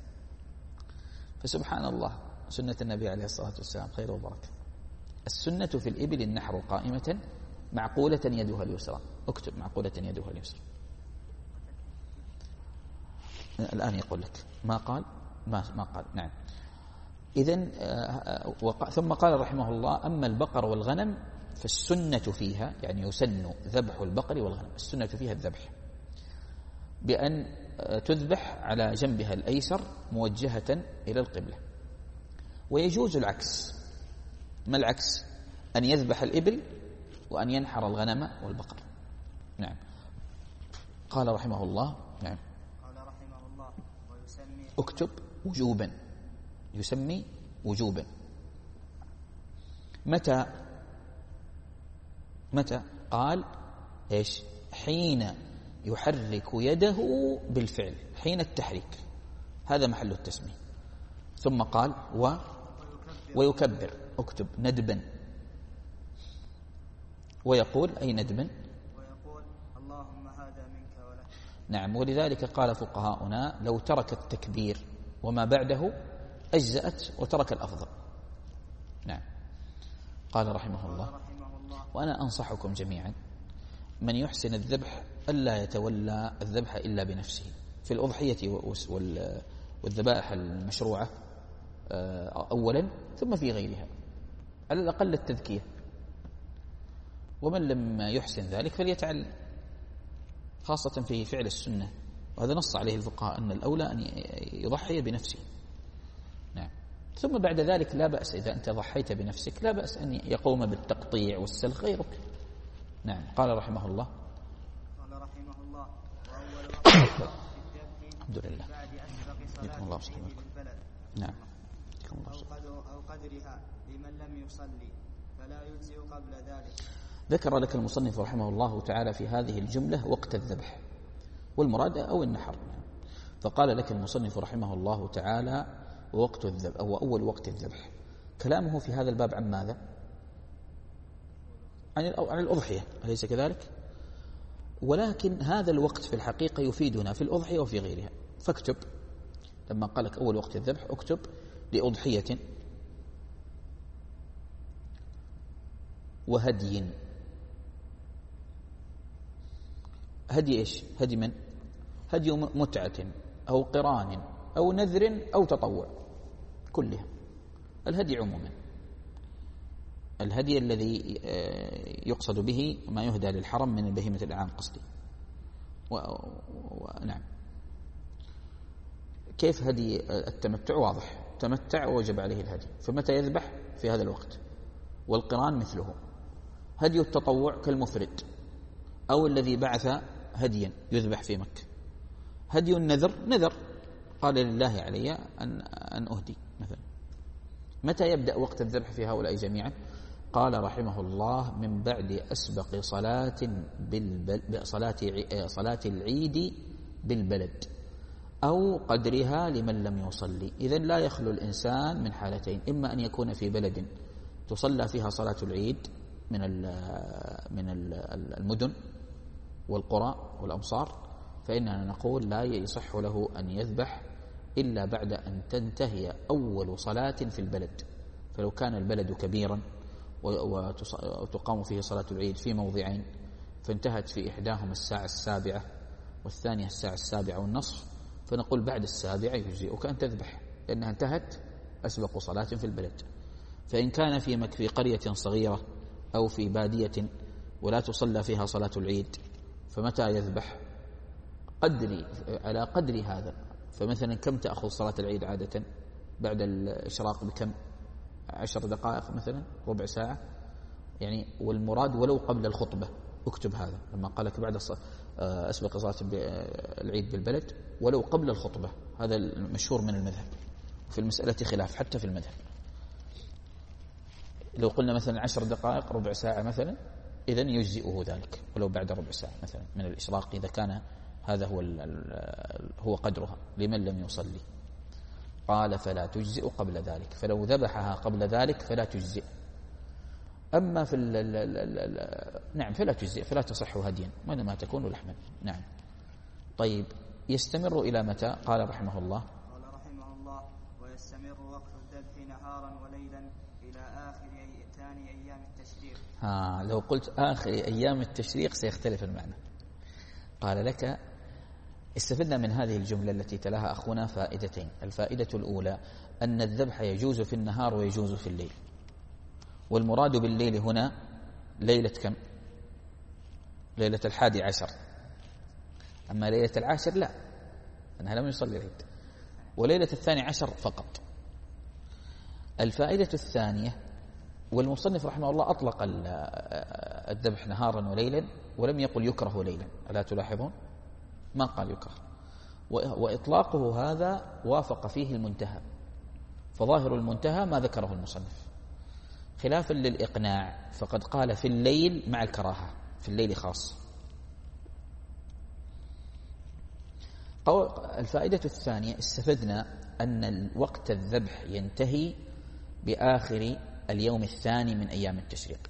فسبحان الله، سنة النبي عليه الصلاة والسلام خير وبركة. السنة في الإبل النحر قائمة معقولة يدها اليسرى. اكتب معقولة يدها اليسرى. الآن يقول لك ما قال ما ما قال نعم. إذن ثم قال رحمه الله: أما البقر والغنم فالسنة فيها، يعني يسن ذبح البقر والغنم، السنة فيها الذبح بأن تذبح على جنبها الأيسر موجهة إلى القبلة. ويجوز العكس. ما العكس؟ أن يذبح الإبل وأن ينحر الغنم والبقر. نعم. قال رحمه الله نعم قال رحمه الله: ويسمي اكتب وجوبا، يسمي وجوبا. متى متى قال ايش؟ حين يحرك يده بالفعل، حين التحريك، هذا محل التسمية. ثم قال و ويكبر، اكتب ندبا، ويقول أي ندبا، ويقول: اللهم هذا منك ولك. نعم. ولذلك قال فقهاؤنا: لو ترك التكبير وما بعده أجزأت وترك الأفضل. نعم. قال رحمه الله: وأنا أنصحكم جميعا من يحسن الذبح ألا يتولى الذبح إلا بنفسه في الأضحية والذبائح المشروعة أولا، ثم في غيرها، على الأقل التذكية. ومن لم يحسن ذلك فليتعلم، خاصة في فعل السنة، وهذا نص عليه الفقهاء أن الأولى أن يضحي بنفسه. نعم. ثم بعد ذلك لا بأس إذا أنت ضحيت بنفسك، لا بأس أن يقوم بالتقطيع والسلخ غيرك. نعم. قال رحمه الله: قال رحمه الله: وأول وقت في الحمد لله. بعد أسبق يكون الله صلاة سبحانه. بالبلد نعم. أو قدر أو قدرها لمن لم يصلي فلا يجزئ قبل ذلك. ذكر لك المصنف رحمه الله تعالى في هذه الجملة وقت الذبح، والمراد أو النحر. فقال لك المصنف رحمه الله تعالى وقت الذبح أو أول وقت الذبح. كلامه في هذا الباب عن ماذا؟ عن عن الأضحية، أليس كذلك؟ ولكن هذا الوقت في الحقيقة يفيدنا في الأضحية وفي غيرها. فاكتب لما قال لك أول وقت الذبح، اكتب لأضحية وهدي. هدي إيش؟ هدي من؟ هدي متعة أو قران أو نذر أو تطوع، كلها. الهدي عموما الهدي الذي يقصد به ما يهدى للحرم من البهيمة الأنعام قصدي. ونعم. كيف هدي التمتع؟ واضح، تمتع ووجب عليه الهدي، فمتى يذبح؟ في هذا الوقت. والقران مثله. هدي التطوع كالمفرد أو الذي بعث هديا يذبح في مكة. هدي النذر نذر قال لله علي أن أن أهدي مثلا. متى يبدأ وقت الذبح في هؤلاء جميعا؟ قال رحمه الله: من بعد أسبق صلاة بالبل... صلاة صلاة العيد بالبلد أو قدرها لمن لم يصلي. إذن لا يخلو الإنسان من حالتين: إما أن يكون في بلد تصلى فيها صلاة العيد من من المدن والقرى والأمصار، فإننا نقول لا يصح له أن يذبح إلا بعد أن تنتهي أول صلاة في البلد. فلو كان البلد كبيرا وتقام فيه صلاة العيد في موضعين، فانتهت في إحداهما الساعة السابعة والثانية الساعة السابعة والنصف، فنقول بعد السابعة يجزئك أن تذبح لأنها انتهت أسبق صلاة في البلد. فإن كان في في قرية صغيرة أو في بادية ولا تصلى فيها صلاة العيد، فمتى يذبح؟ قدري على قدر هذا. فمثلا كم تأخذ صلاة العيد عادة بعد الإشراق؟ بكم؟ عشر دقائق مثلا، ربع ساعة يعني. والمراد ولو قبل الخطبة، اكتب هذا لما قال لك بعد أسبق صلاة العيد بالبلد ولو قبل الخطبة. هذا المشهور من المذهب، في المسألة خلاف حتى في المذهب. لو قلنا مثلا عشر دقائق ربع ساعة مثلا، إذن يجزئه ذلك ولو بعد ربع ساعة مثلا من الإشراق، إذا كان هذا هو هو قدرها لمن لم يصلي. قال فلا تجزئ قبل ذلك، فلو ذبحها قبل ذلك فلا تجزئ. أما في ال ال ال ال نعم فلا تجزئ، فلا تصح هديا ما تكون لحما. نعم. طيب يستمر إلى متى؟ قال رحمه الله قال رحمه الله ويستمر وقت الذبح نهارا وليلا إلى آخر ثاني أيام التشريق. ها لو قلت آخر أيام التشريق سيختلف المعنى. قال لك استفدنا من هذه الجملة التي تلاها أخونا فائدتين. الفائدة الأولى أن الذبح يجوز في النهار ويجوز في الليل، والمراد بالليل هنا ليلة كم؟ ليلة الحادي عشر. أما ليلة العاشر لا، أنها لم يصلي العيد، وليلة الثاني عشر فقط. الفائدة الثانية، والمصنف رحمه الله أطلق الذبح نهارا وليلا ولم يقل يكره ليلا، ألا تلاحظون؟ ما قال يكره، وإطلاقه هذا وافق فيه المنتهى، فظاهر المنتهى ما ذكره المصنف، خلافا للإقناع فقد قال في الليل مع الكراهة، في الليل خاص. الفائدة الثانية استفدنا أن وقت الذبح ينتهي بآخر اليوم الثاني من أيام التشريق،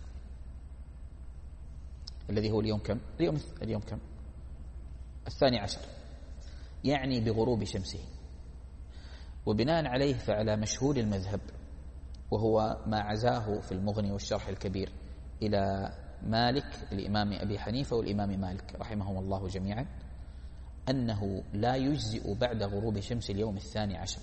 الذي هو اليوم كم؟ اليوم اليوم كم؟ الثاني عشر، يعني بغروب شمسه. وبناء عليه فعلى مشهور المذهب، وهو ما عزاه في المغني والشرح الكبير إلى مالك الإمام أبي حنيفة والإمام مالك رحمهم الله جميعا، أنه لا يجزئ بعد غروب شمس اليوم الثاني عشر.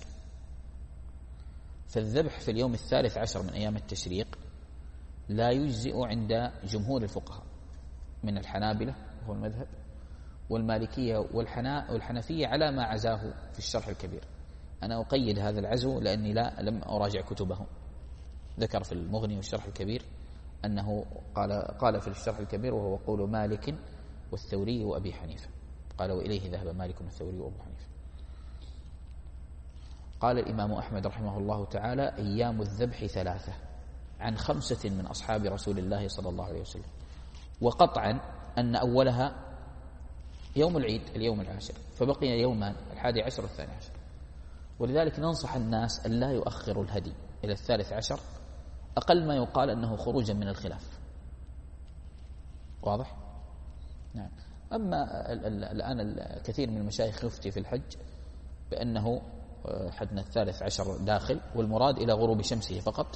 فالذبح في اليوم الثالث عشر من أيام التشريق لا يجزئ عند جمهور الفقهاء من الحنابلة وهو المذهب، والمالكية والحنفية على ما عزاه في الشرح الكبير. أنا أقيد هذا العزو لأني لا لم أراجع كتبهم. ذكر في المغني والشرح الكبير أنه قال قال في الشرح الكبير وهو قول مالك والثوري وأبي حنيفة، قال وإليه ذهب مالك والثوري وأبو حنيفة. قال الإمام أحمد رحمه الله تعالى أيام الذبح ثلاثة عن خمسة من أصحاب رسول الله صلى الله عليه وسلم، وقطعا أن أولها يوم العيد اليوم العاشر، فبقي يومان الحادي عشر والثاني عشر. ولذلك ننصح الناس أن لا يؤخروا الهدي إلى الثالث عشر، أقل ما يقال أنه خروجا من الخلاف. واضح؟ نعم. أما الآن الكثير من المشايخ يفتي في الحج بأنه حدنا الثالث عشر داخل، والمراد إلى غروب شمسه فقط،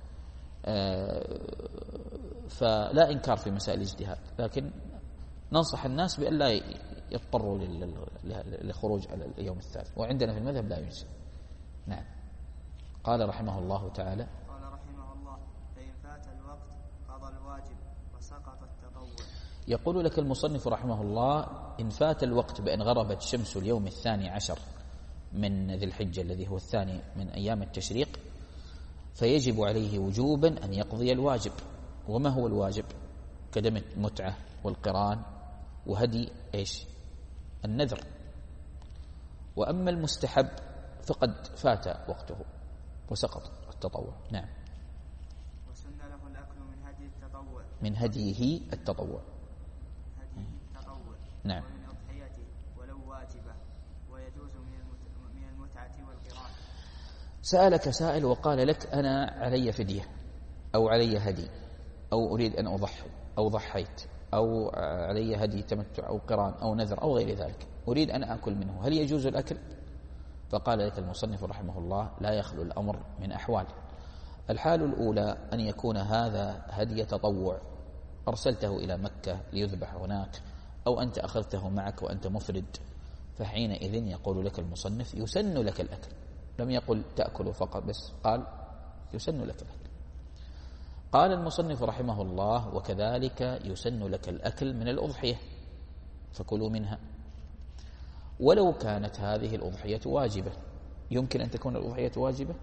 فلا إنكار في مسائل الاجتهاد، لكن ننصح الناس بأن لا يضطروا للخروج على اليوم الثالث، وعندنا في المذهب لا يجزي. نعم. قال رحمه الله تعالى قال رحمه الله فإن فات الوقت قضى الواجب وسقط التطوع. يقول لك المصنف رحمه الله إن فات الوقت بأن غربت شمس اليوم الثاني عشر من ذي الحجة الذي هو الثاني من أيام التشريق، فيجب عليه وجوبا أن يقضي الواجب. وما هو الواجب؟ كدم المتعة والقران وهدي إيش؟ النذر. وأما المستحب فقد فات وقته وسقط التطوع. نعم. وسن له الأكل من هدي التطوع، من هديه التطوع، هديه التطوع نعم، ومن أضحيته ولو واجبة، ويجوز من المتعة والقران. سألك سائل وقال لك أنا علي فدية أو علي هدي أو أريد أن أضحي أو ضحيت أو علي هدي تمتع أو قران أو نذر أو غير ذلك، أريد أن أكل منه، هل يجوز الأكل؟ فقال لك المصنف رحمه الله لا يخلو الأمر من أحوال. الحال الأولى أن يكون هذا هدي تطوع أرسلته إلى مكة ليذبح هناك، أو أنت أخذته معك وأنت مفرد، فحينئذ يقول لك المصنف يسن لك الأكل لم يقل تأكل فقط بس، قال يسن لك الأكل. قال المصنف رحمه الله: وكذلك يسن لك الأكل من الأضحية فكلوا منها، ولو كانت هذه الأضحية واجبة. يمكن أن تكون الأضحية واجبة؟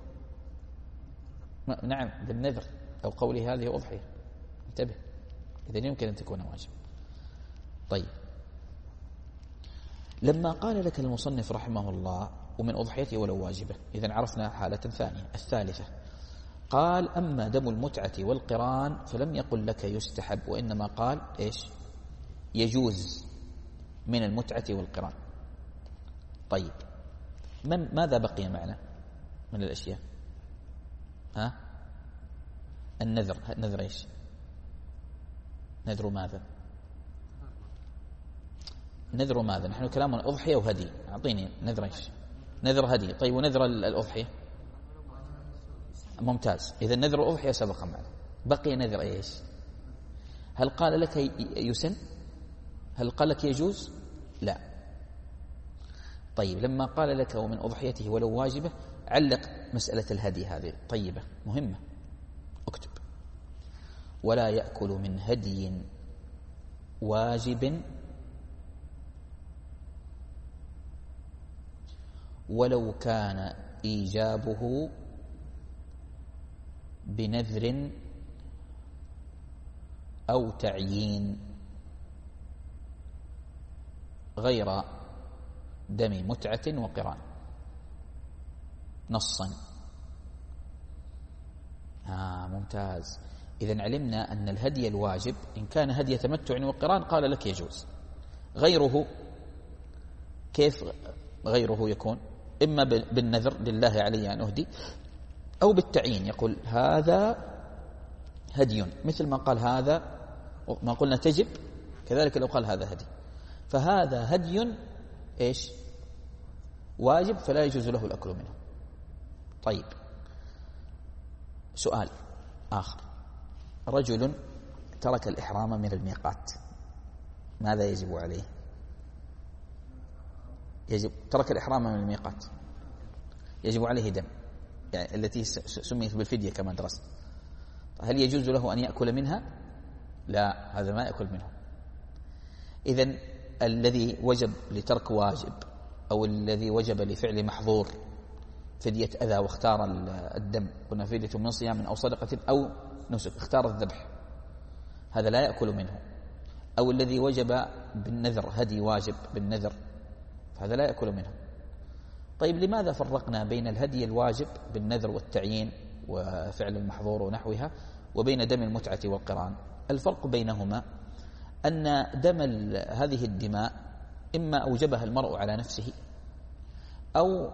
نعم، بالنذر أو قوله هذه أضحية. انتبه، إذن يمكن أن تكون واجبة. طيب، لما قال لك المصنف رحمه الله ومن أضحيته ولو واجبة، إذن عرفنا حالة ثانية. الثالثة قال: أما دم المتعة والقران فلم يقل لك يستحب، وإنما قال إيش؟ يجوز من المتعة والقران. طيب، من ماذا بقي معنا من الأشياء؟ ها؟ النذر. النذر إيش؟ نذر ماذا؟ نذر ماذا؟ نحن كلامنا أضحية وهدي. أعطيني نذر إيش؟ نذر هدي. طيب، ونذر الأضحية؟ ممتاز. إذا نذر الأضحية سبق معنا. بقي نذر إيش؟ هل قال لك يسن؟ هل قال لك يجوز؟ لا. طيب، لما قال لك ومن أضحيته ولو واجبة، علق مسألة الهدي هذه طيبة مهمة. اكتب: ولا يأكل من هدي واجب ولو كان إيجابه بنذر أو تعيين غير دم متعة وقران. نصا. آه ممتاز. إذن علمنا أن الهدي الواجب إن كان هدي تمتع وقران قال لك يجوز. غيره كيف غيره يكون؟ إما بالنذر لله علي أن أهدي، أو بالتعيين يقول هذا هدي، مثل ما قال هذا ما قلنا تجب، كذلك لو قال هذا هدي، فهذا هدي إيش؟ واجب، فلا يجوز له الأكل منه. طيب، سؤال آخر: رجل ترك الإحرام من الميقات، ماذا يجب عليه؟ يجب ترك الإحرام من الميقات، يجب عليه دم، يعني التي سميت بالفدية كما درست. هل يجوز له أن يأكل منها؟ لا، هذا ما يأكل منه. إذن الذي وجب لترك واجب أو الذي وجب لفعل محظور فدية أذى واختار الدم، قلنا فدية من صيام أو صدقة أو نسك، اختار الذبح، هذا لا يأكل منه. أو الذي وجب بالنذر، هدي واجب بالنذر، هذا لا يأكل منه. طيب، لماذا فرقنا بين الهدي الواجب بالنذر والتعيين وفعل المحظور ونحوها وبين دم المتعة والقران؟ الفرق بينهما أن دم هذه الدماء إما أوجبها المرء على نفسه أو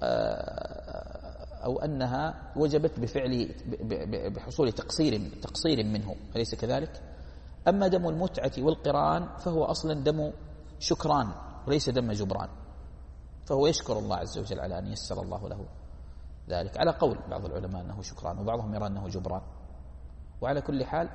أو أنها وجبت بفعل بحصول تقصير تقصير منه، أليس كذلك؟ أما دم المتعة والقران فهو أصلا دم شكران وليس دم جبران، فهو يشكر الله عز وجل على أن يسر الله له ذلك، على قول بعض العلماء أنه شكران وبعضهم يرى أنه جبران. وعلى كل حال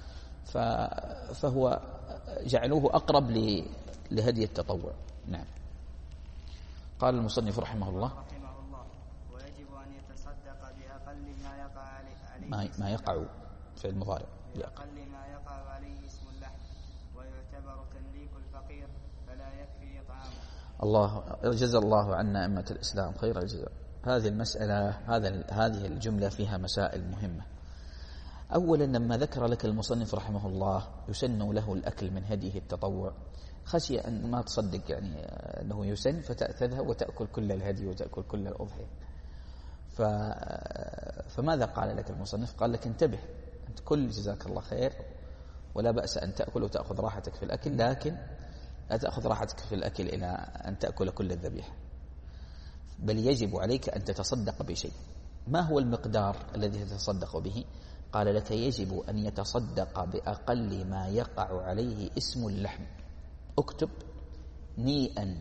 فهو جعلوه أقرب لهدي التطوع. نعم. قال المصنف رحمه الله: ويجب أن يتصدق بأقل ما يقع عليه ما, ما يقع في المضارع بأقل ما يقع عليه اسم اللحم، ويعتبر تمليك الفقير فلا يكفي إطعامه. الله جزا الله عنا أئمة الإسلام خير الجزاء. هذه المسألة هذا هذه الجملة فيها مسائل مهمة. أولا، لما ذكر لك المصنف رحمه الله يسن له الأكل من هديه التطوع، خشي أن ما تصدق يعني أنه يسن فتذهب وتأكل كل الهدي وتأكل كل الأضحية. ف... فماذا قال لك المصنف؟ قال لك انتبه، أنت كل جزاك الله خير ولا بأس أن تأكل وتأخذ راحتك في الأكل، لكن لا تأخذ راحتك في الأكل إلى أن تأكل كل الذبيحة، بل يجب عليك أن تتصدق بشيء. ما هو المقدار الذي تتصدق به؟ قال لك يجب أن يتصدق بأقل ما يقع عليه اسم اللحم. اكتب نيئا،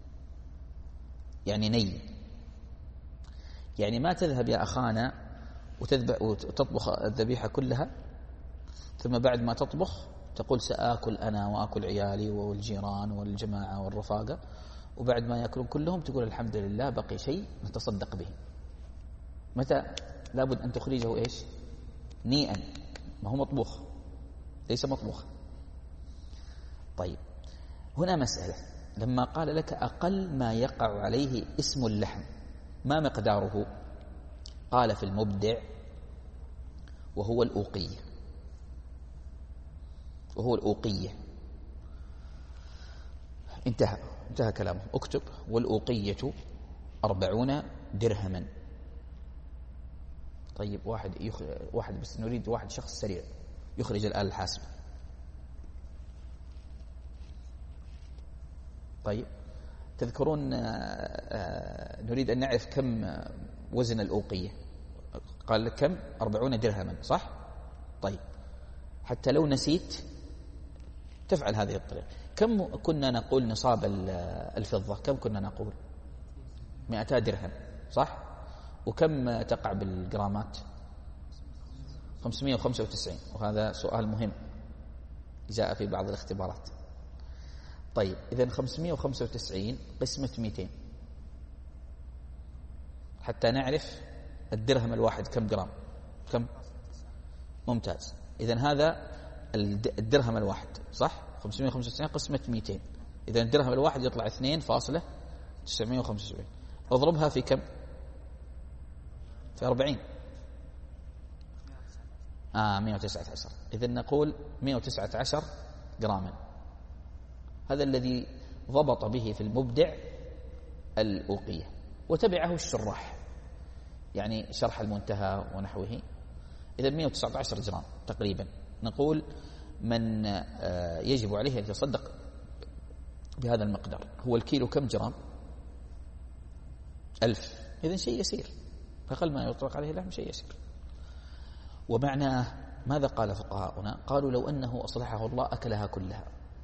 يعني ني، يعني ما تذهب يا أخانا وتطبخ الذبيحة كلها ثم بعد ما تطبخ تقول سآكل أنا وآكل عيالي والجيران والجماعة والرفاقة، وبعد ما يأكلون كلهم تقول الحمد لله بقي شيء نتصدق به. متى لابد أن تخرجه إيش؟ نيئا، ما هو مطبوخ، ليس مطبوخ. طيب هنا مسألة، لما قال لك أقل ما يقع عليه اسم اللحم ما مقداره؟ قال في المبدع وهو الأوقية، وهو الأوقية. انتهى انتهى كلامه. اكتب: والأوقية أربعون درهما. طيب واحد يخ... واحد بس نريد واحد شخص سريع يخرج الآلة الحاسبة. طيب تذكرون نريد أن نعرف كم وزن الأوقية؟ قال لك كم؟ أربعون درهما، صح؟ طيب حتى لو نسيت تفعل هذه الطريقة. كم كنا نقول نصاب الفضة؟ كم كنا نقول؟ مئتا درهم، صح؟ وكم تقع بالجرامات؟ خمسمائة وخمسة وتسعين. وهذا سؤال مهم جاء في بعض الاختبارات. طيب إذن خمسمائة وخمسة وتسعين قسمة مئتين حتى نعرف الدرهم الواحد كم جرام. كم؟ ممتاز. إذن هذا الدرهم الواحد، صح؟ خمسمائة وخمسة وتسعين قسمة مئتين، إذن الدرهم الواحد يطلع اثنين فاصلة تسعمائة وخمسة وسبعين. اضربها في كم؟ في أربعين. آه مئة وتسعة عشر. إذن نقول مئة وتسعة عشر جراما. هذا الذي ضبط به في المبدع الأوقية، وتبعه الشراح، يعني شرح المنتهى ونحوه. إذن مئة وتسعة عشر جرام تقريبا. نقول من يجب عليه أن يتصدق بهذا المقدار. هو الكيلو كم جرام؟ ألف. إذن شيء يسير، أقل ما يطلق عليه اللحم شيء يسير. ومعناه ماذا قال فقهاؤنا؟ قالوا لو أنه أصلحه الله أكلها كلها،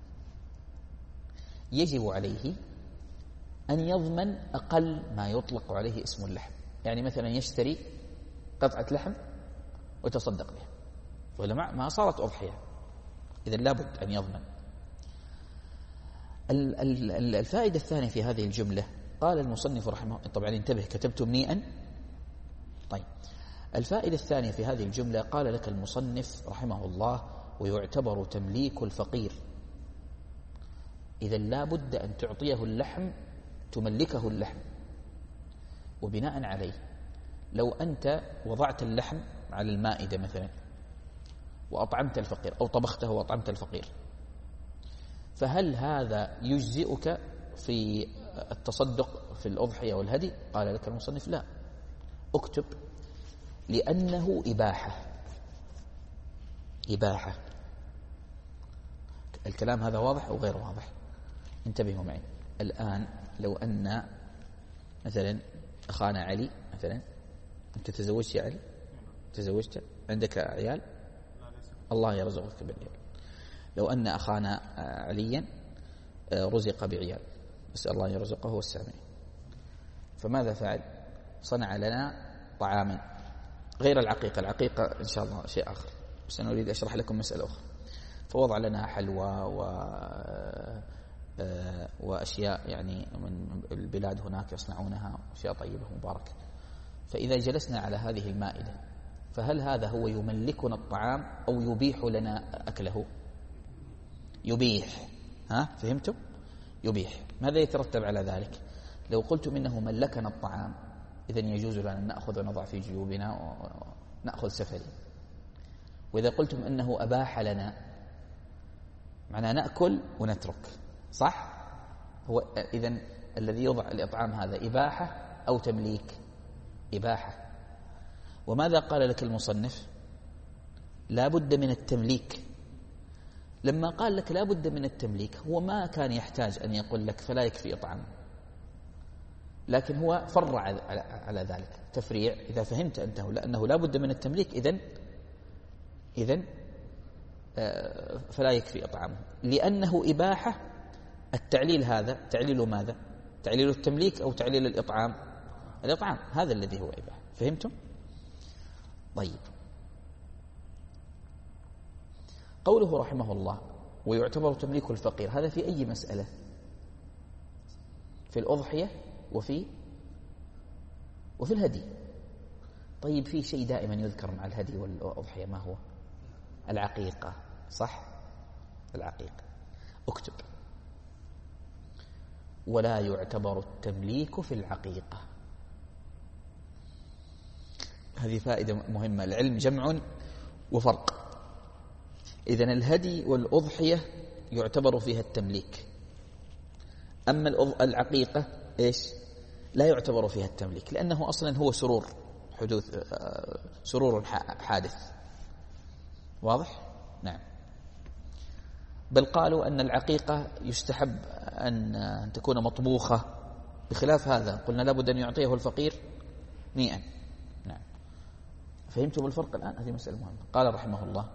يجب عليه أن يضمن أقل ما يطلق عليه اسم اللحم. يعني مثلا يشتري قطعة لحم وتصدق بها، ولا ما صارت أضحية، إذن لابد أن يضمن. الفائدة الثانية في هذه الجملة، قال المصنف رحمه الله، طبعا انتبه كتبتم نيئا. طيب الفائدة الثانية في هذه الجملة، قال لك المصنف رحمه الله: ويعتبر تمليك الفقير. إذا لا بد أن تعطيه اللحم، تملكه اللحم. وبناء عليه لو أنت وضعت اللحم على المائدة مثلا وأطعمت الفقير، أو طبخته وأطعمت الفقير، فهل هذا يجزئك في التصدق في الأضحية والهدي؟ قال لك المصنف: لا. اكتب: لأنه إباحة. إباحة. الكلام هذا واضح أو غير واضح؟ انتبهوا معي. الآن لو أن مثلا أخانا علي مثلا، أنت تزوجت يا علي؟ تزوجت؟ عندك عيال؟ الله يرزقك بالعيال. لو أن أخانا عليا رزق بعيال، نسأل الله يرزقه والسامعين، فماذا فعل؟ صنع لنا طعاما غير العقيقة. العقيقة إن شاء الله شيء آخر، بس أنا أريد أشرح لكم مسألة أخرى. فوضع لنا حلوى و وأشياء يعني من البلاد هناك يصنعونها، أشياء طيبة مباركة. فإذا جلسنا على هذه المائدة، فهل هذا هو يملكنا الطعام أو يبيح لنا أكله؟ يبيح. ها فهمتم؟ يبيح. ماذا يترتب على ذلك؟ لو قلتم إنه ملكنا الطعام، إذن يجوز لنا أن نأخذ ونضع في جيوبنا ونأخذ سفري. وإذا قلتم إنه أباح لنا، معناه نأكل ونترك، صح؟ هو إذن الذي يضع الإطعام هذا إباحة أو تمليك؟ إباحة. وماذا قال لك المصنف؟ لا بد من التمليك. لما قال لك لا بد من التمليك، هو ما كان يحتاج أن يقول لك فلا يكفي إطعام، لكن هو فرع على ذلك تفريع. إذا فهمت أنته لأنه لا بد من التمليك، إذن إذن فلا يكفي إطعامه، لأنه إباحة. التعليل هذا تعليل ماذا؟ تعليل التمليك أو تعليل الإطعام؟ الإطعام، هذا الذي هو إباحة. فهمتم؟ طيب، قوله رحمه الله: ويعتبر تمليك الفقير، هذا في أي مسألة؟ في الأضحية وفي وفي الهدي. طيب في شيء دائما يذكر مع الهدي والأضحية، ما هو؟ العقيقة، صح؟ العقيقة. اكتب: ولا يعتبر التمليك في العقيقة. هذه فائدة مهمة. العلم جمع وفرق. إذن الهدي والأضحية يعتبر فيها التمليك، أما العقيقة إيش؟ لا يعتبر فيها التمليك، لأنه أصلا هو سرور حدوث سرور حادث. واضح؟ نعم. بل قالوا أن العقيقة يستحب أن تكون مطبوخة، بخلاف هذا قلنا لابد أن يعطيه الفقير نيئا. نعم. فهمتم الفرق الآن؟ هذه مسألة مهمة. قال رحمه الله: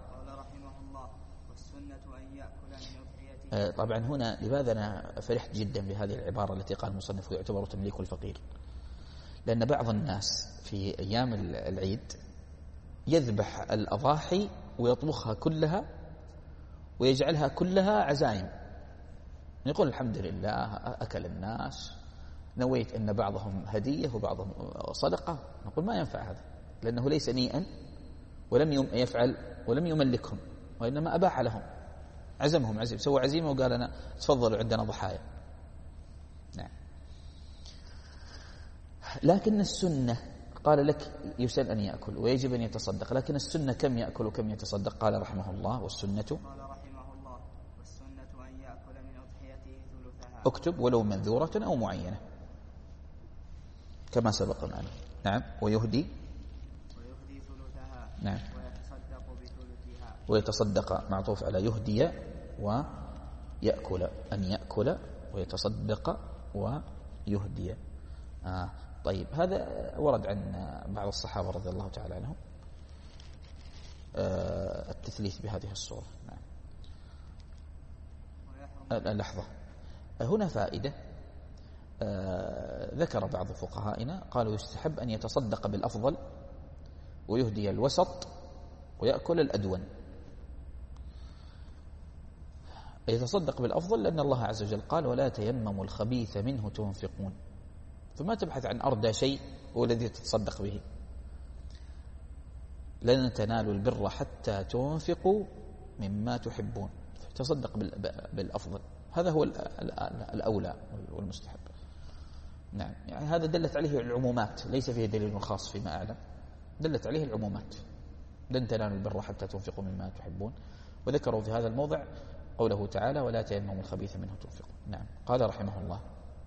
طبعا هنا لماذا أنا فرحت جدا بهذه العبارة التي قال المصنف يعتبر تمليك الفقير؟ لأن بعض الناس في أيام العيد يذبح الأضاحي ويطبخها كلها ويجعلها كلها عزائم، يقول الحمد لله أكل الناس، نويت أن بعضهم هدية وبعضهم صدقة. نقول ما ينفع هذا، لأنه ليس نيئا ولم يفعل ولم يملكهم، وإنما أباح لهم، عزمهم عزم، سوى عزيمة وقال أنا تفضلوا عندنا ضحايا. نعم. لكن السنة قال لك يسأل أن يأكل ويجب أن يتصدق، لكن السنة كم يأكل وكم يتصدق؟ قال رحمه الله: والسنة قال رحمه الله والسنة أن يأكل من أضحيته ثلثها. اكتب: ولو منذورة أو معينة كما سبق معنا. نعم. ويهدي ويهدي ثلثها. نعم. ويتصدق بثلثها. ويتصدق معطوف على يهدي ويأكل، أن يأكل ويتصدق ويهدي. آه. طيب هذا ورد عن بعض الصحابة رضي الله تعالى عنهم آه التثليث بهذه الصورة. نعم. آه لحظة، هنا فائدة. آه ذكر بعض فقهائنا قالوا يستحب أن يتصدق بالأفضل ويهدي الوسط ويأكل الأدون. يتصدق بالأفضل لأن الله عز وجل قال: ولا تيمموا الخبيث منه تنفقون. فما تبحث عن أردى شيء هو الذي تتصدق به. لن تنالوا البر حتى تنفقوا مما تحبون. تصدق بالأفضل، هذا هو الأولى والمستحب. نعم. يعني هذا دلت عليه العمومات، ليس فيه دليل خاص فيما أعلم، دلت عليه العمومات. لن تنالوا البر حتى تنفقوا مما تحبون. وذكروا في هذا الموضع قوله تعالى: ولا تيمموا الخبيث منه تنفقون. نعم. قال رحمه الله: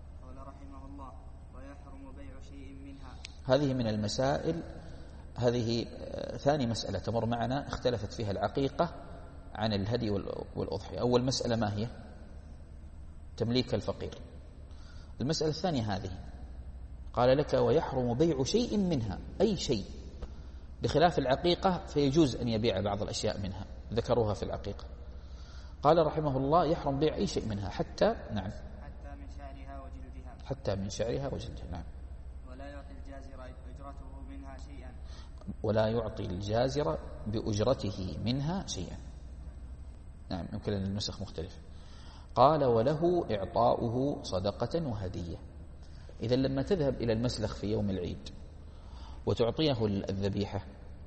هذه من المسائل، هذه ثاني مسألة تمر معنا اختلفت فيها العقيقة عن الهدي والأضحية. أول مسألة ما هي؟ تمليك الفقير. المسألة الثانية هذه قال لك: ويحرم بيع شيء منها، أي شيء، بخلاف العقيقة فيجوز أن يبيع بعض الأشياء منها، ذكروها في العقيقة. قال رحمه الله: يحرم بيع أي شيء منها حتى نعم حتى من شعرها وجلدها حتى من شعرها وجلدها. نعم. ولا يعطي الجازر أجرته منها شيئا ولا يعطي الجازر بأجرته منها شيئا. نعم. يمكن أن النسخ مختلف. قال: وله إعطاؤه صدقة وهدية. إذا لما تذهب إلى المسلخ في يوم العيد وتعطيه الذبيحة،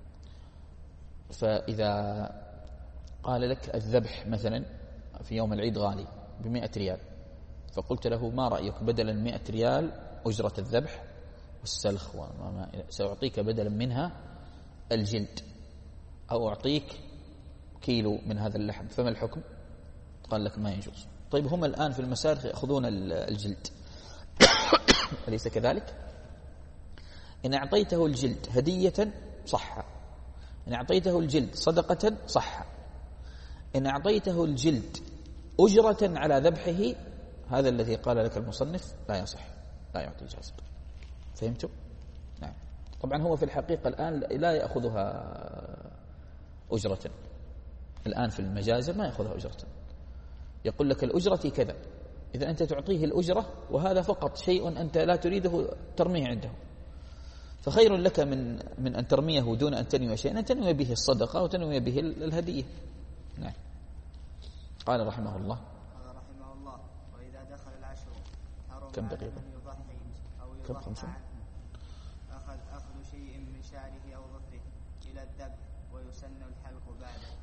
فإذا قال لك الذبح مثلا في يوم العيد غالي بمئة ريال، فقلت له: ما رأيك بدلا مئة ريال أجرة الذبح والسلخ وما سأعطيك بدلا منها الجلد، أو أعطيك كيلو من هذا اللحم، فما الحكم؟ قال لك: ما يجوز. طيب هم الآن في المسارح يأخذون الجلد أليس كذلك؟ إن أعطيته الجلد هدية صح، إن أعطيته الجلد صدقة صح، إن أعطيته الجلد أجرة على ذبحه، هذا الذي قال لك المصنف لا يصح، لا يعطي جازر. فهمتم؟ نعم. طبعا هو في الحقيقة الآن لا يأخذها أجرة، الآن في المجازر ما يأخذها أجرة، يقول لك الأجرة كذا. إذا أنت تعطيه الأجرة وهذا فقط شيء أنت لا تريده ترميه عنده، فخير لك من من أن ترميه دون أن تنوي شيئا، أن تنوي به الصدقة وتنوي به الهدية. نعم. قال رحمه الله: قال رحمه الله: وإذا دخل العشر حرم كم دقيقة؟ من يضحي أو كم يضحى خمسة؟ عنه أخذ أخذ شيء من شعره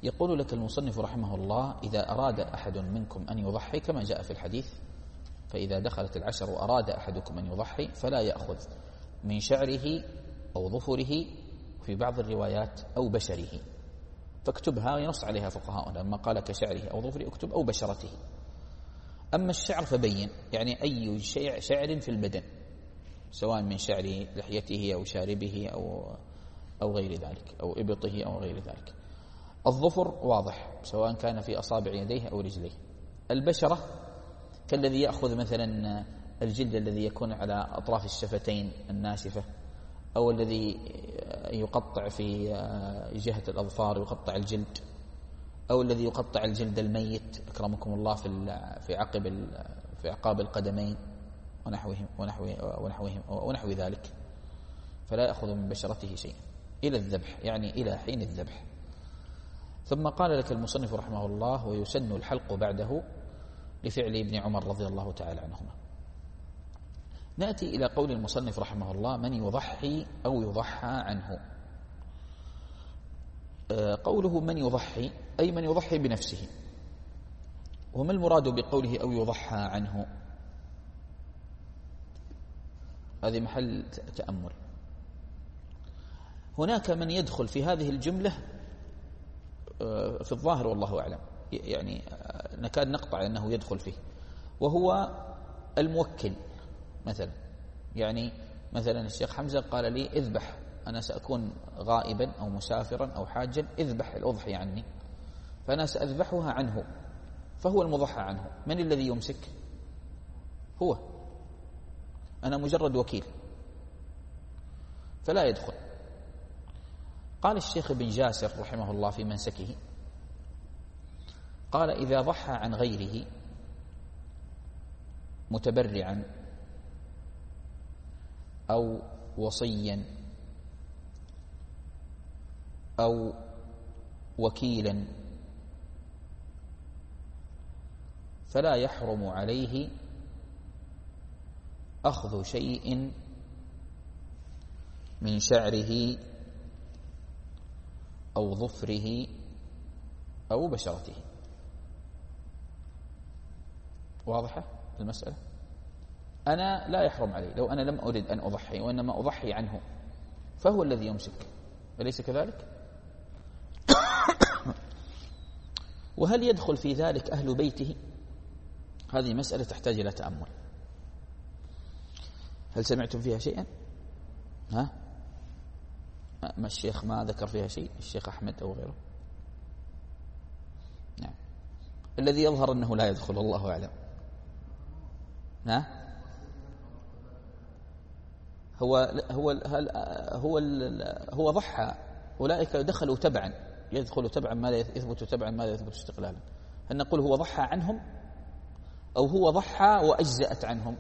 يقول لك المصنف رحمه الله: إذا أراد أحد منكم أن يضحي كما جاء في الحديث، فإذا دخلت العشر وأراد أحدكم أن يضحي فلا يأخذ من شعره أو ظفره، في بعض الروايات أو بشره، فاكتبها ينص عليها فقهاؤنا، لما قال كشعره أو ظفره اكتب أو بشرته. أما الشعر فبين، يعني أي شيء شعر في البدن، سواء من شعر لحيته أو شاربه أو أو غير ذلك، أو إبطه أو غير ذلك. الظفر واضح، سواء كان في أصابع يديه أو رجليه. البشرة كالذي يأخذ مثلا الجلد الذي يكون على أطراف الشفتين الناشفة، أو الذي يقطع في جهة الأظفار يقطع الجلد، أو الذي يقطع الجلد الميت أكرمكم الله في في عقب في أعقاب القدمين ونحوهم ونحوهم ونحوهم ونحو ذلك، فلا يأخذ من بشرته شيئا إلى الذبح، يعني إلى حين الذبح. ثم قال لك المصنف رحمه الله: ويسن الحلق بعده لفعل ابن عمر رضي الله تعالى عنهما. نأتي إلى قول المصنف رحمه الله: من يضحي أو يضحى عنه. قوله من يضحي أي من يضحي بنفسه. وما المراد بقوله أو يضحى عنه؟ هذه محل تأمل. هناك من يدخل في هذه الجملة في الظاهر والله أعلم، يعني نكاد نقطع أنه يدخل فيه، وهو الموكل مثلا. يعني مثلا الشيخ حمزة قال لي: اذبح، أنا سأكون غائبا أو مسافرا أو حاجا، اذبح الأضحية عني، فأنا سأذبحها عنه، فهو المضحى عنه. من الذي يمسك؟ هو، أنا مجرد وكيل، فلا يدخل. قال الشيخ بن جاسر رحمه الله في منسكه، قال: إذا ضحى عن غيره متبرعا أو وصيا أو وكيلا فلا يحرم عليه أخذ شيء من شعره أو ظفره أو بشرته. واضحة المسألة؟ أنا لا يحرم علي لو أنا لم أرد أن أضحي وإنما أضحي عنه، فهو الذي يمسك، أليس كذلك؟ وهل يدخل في ذلك أهل بيته؟ هذه مسألة تحتاج إلى تأمل. هل سمعتم فيها شيئا؟ ها؟ ما الشيخ ما ذكر فيها شيء، الشيخ أحمد أو غيره؟ نعم. الذي يظهر أنه لا يدخل، الله أعلم. ها؟ هو هو هل هو هو ضحى، أولئك دخلوا تبعا، يدخل تبعا ماذا يثبت تبعا ماذا يثبت استقلالا. هل نقول هو ضحى عنهم أو هو ضحى وأجزأت عنهم؟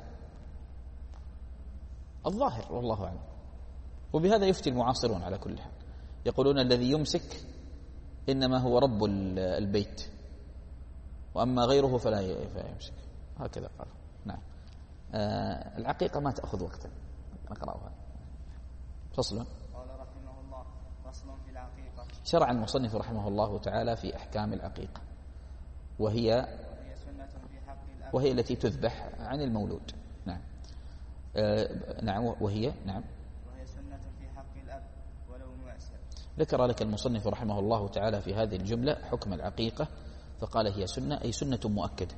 الظاهر والله أعلم. وبهذا يفتي المعاصرون على كل حال، يقولون الذي يمسك إنما هو رب البيت، وأما غيره فلا يمسك، هكذا قال. نعم. آه العقيقة ما تأخذ وقتا، نقرأها. فصل. قال رحمه الله: فصل في العقيقة. شرع المصنف رحمه الله تعالى في أحكام العقيقة، وهي وهي سنة في حق الأب، وهي التي تذبح عن المولود. نعم. آه نعم وهي نعم وهي سنة في حق الأب ولو معسر. ذكر لك المصنف رحمه الله تعالى في هذه الجملة حكم العقيقة، فقال هي سنة أي سنة مؤكدة.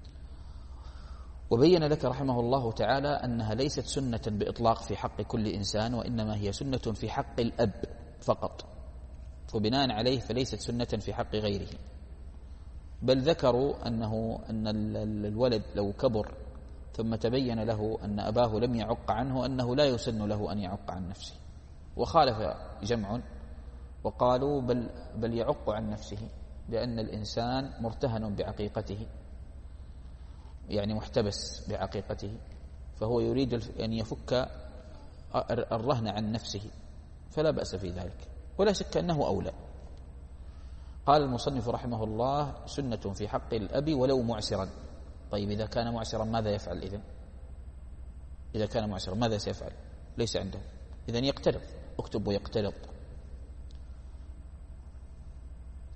وبين لك رحمه الله تعالى أنها ليست سنة بإطلاق في حق كل إنسان، وإنما هي سنة في حق الأب فقط، وبناء عليه فليست سنة في حق غيره. بل ذكروا أنه أن الولد لو كبر ثم تبين له أن أباه لم يعق عنه أنه لا يسن له أن يعق عن نفسه. وخالف جمع وقالوا بل, بل يعق عن نفسه، لأن الإنسان مرتهن بعقيقته، يعني محتبس بعقيقته، فهو يريد أن يفك الرهن عن نفسه، فلا بأس في ذلك، ولا شك أنه أولى. قال المصنف رحمه الله: سنة في حق الأب ولو معسرا. طيب إذا كان معسرا ماذا يفعل إذن؟ إذا كان معسرا ماذا سيفعل؟ ليس عنده، إذن يقترض. اكتب ويقترض.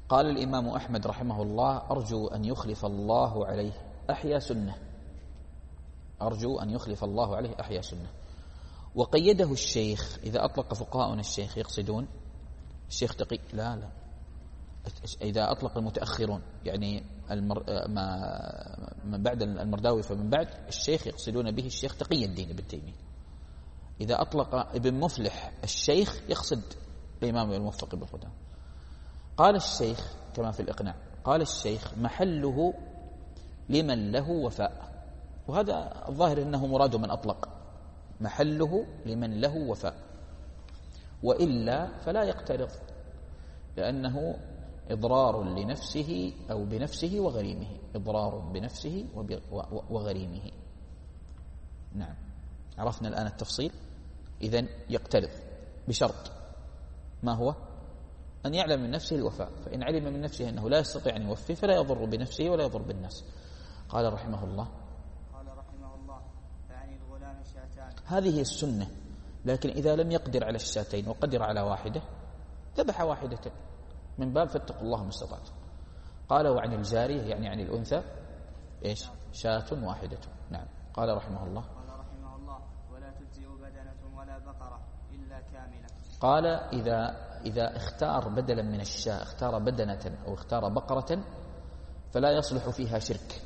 قال الإمام أحمد رحمه الله: أرجو أن يخلف الله عليه أحيا سنة، أرجو أن يخلف الله عليه أحيا سنة. وقيده الشيخ، إذا أطلق فقهاؤنا الشيخ يقصدون الشيخ تقي، لا لا إذا أطلق المتأخرون يعني المر... ما من بعد المرداوي فمن بعد الشيخ يقصدون به الشيخ تقي الدين ابن تيمية. إذا أطلق ابن مفلح الشيخ يقصد الإمام الموفق بن قدامة. قال الشيخ كما في الإقناع، قال الشيخ: محله لمن له وفاء. وهذا الظاهر أنه مراد من أطلق، محله لمن له وفاء، وإلا فلا يقترض، لأنه إضرار لنفسه أو بنفسه وغريمه، إضرار بنفسه وغريمه. نعم، عرفنا الآن التفصيل. إذن يقترض بشرط، ما هو؟ أن يعلم من نفسه الوفاء، فإن علم من نفسه أنه لا يستطيع أن يوفي فلا يضر بنفسه ولا يضر بالناس. قال رحمه الله: قال رحمه الله: فعن الغلام شاتان. هذه هي السنة، لكن إذا لم يقدر على الشاتين وقدر على واحدة ذبح واحدة من باب فاتقوا الله ما استطعتم. قال: وعن الجارية يعني عن الأنثى إيش؟ شاة واحدة. نعم. قال رحمه الله: قال رحمه الله: ولا تجزئ بدنة ولا بقرة إلا كاملة. قال: إذا إذا اختار بدلا من الشاة، اختار بدنة أو اختار بقرة فلا يصلح فيها شرك.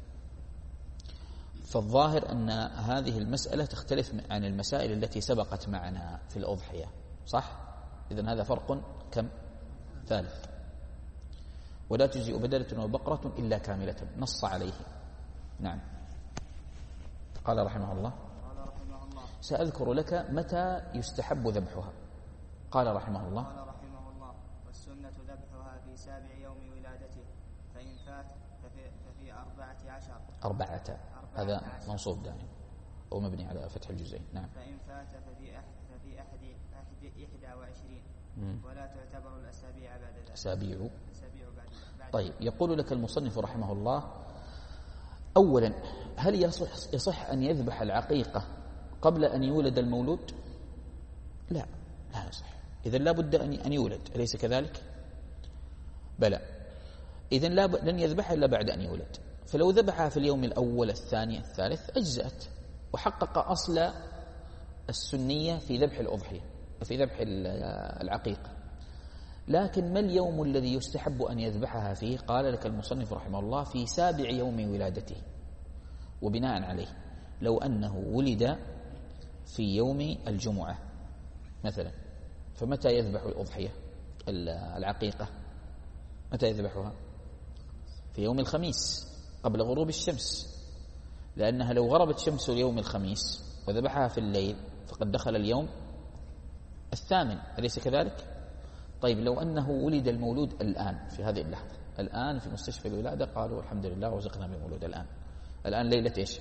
فالظاهر أن هذه المسألة تختلف عن المسائل التي سبقت معنا في الأضحية، صح؟ إذن هذا فرق كم؟ ثالث. ولا تجزئ بدنة وبقرة إلا كاملة، نص عليه. نعم. قال رحمه الله: قال رحمه الله: سأذكر لك متى يستحب ذبحها. قال رحمه الله: قال رحمه الله: والسنة ذبحها في سابع يوم ولادته، فإن فات ففي, ففي أربعة عشر. أربعة، هذا منصوب دائما أو مبني على فتح الجزئين. نعم. فإن فات ففي أحد ففي أحد أحد إحدى وعشرين، ولا تعتبر الأسابيع بعد ذلك. أسابيع. أسابيع بعد, بعد طيب، يقول لك المصنف رحمه الله: أولا، هل يصح, يصح أن يذبح العقيقة قبل أن يولد المولود؟ لا، لا يصح. إذن لا بد أن يولد، أليس كذلك؟ بلى. إذن لا ب... لن يذبحها إلا بعد أن يولد. فلو ذبحها في اليوم الأول الثاني الثالث أجزأت، وحقق أصل السنية في ذبح الأضحية، في ذبح العقيقة. لكن ما اليوم الذي يستحب أن يذبحها فيه؟ قال لك المصنف رحمه الله: في سابع يوم ولادته. وبناء عليه لو أنه ولد في يوم الجمعة مثلا، فمتى يذبح الأضحية العقيقة؟ متى يذبحها؟ في يوم الخميس قبل غروب الشمس، لأنها لو غربت شمس يوم الخميس وذبحها في الليل فقد دخل اليوم الثامن، أليس كذلك؟ طيب، لو أنه ولد المولود الآن في هذه اللحظة، الآن في مستشفى الولادة، قالوا الحمد لله ورزقنا بمولود الآن. الآن ليلة إيش؟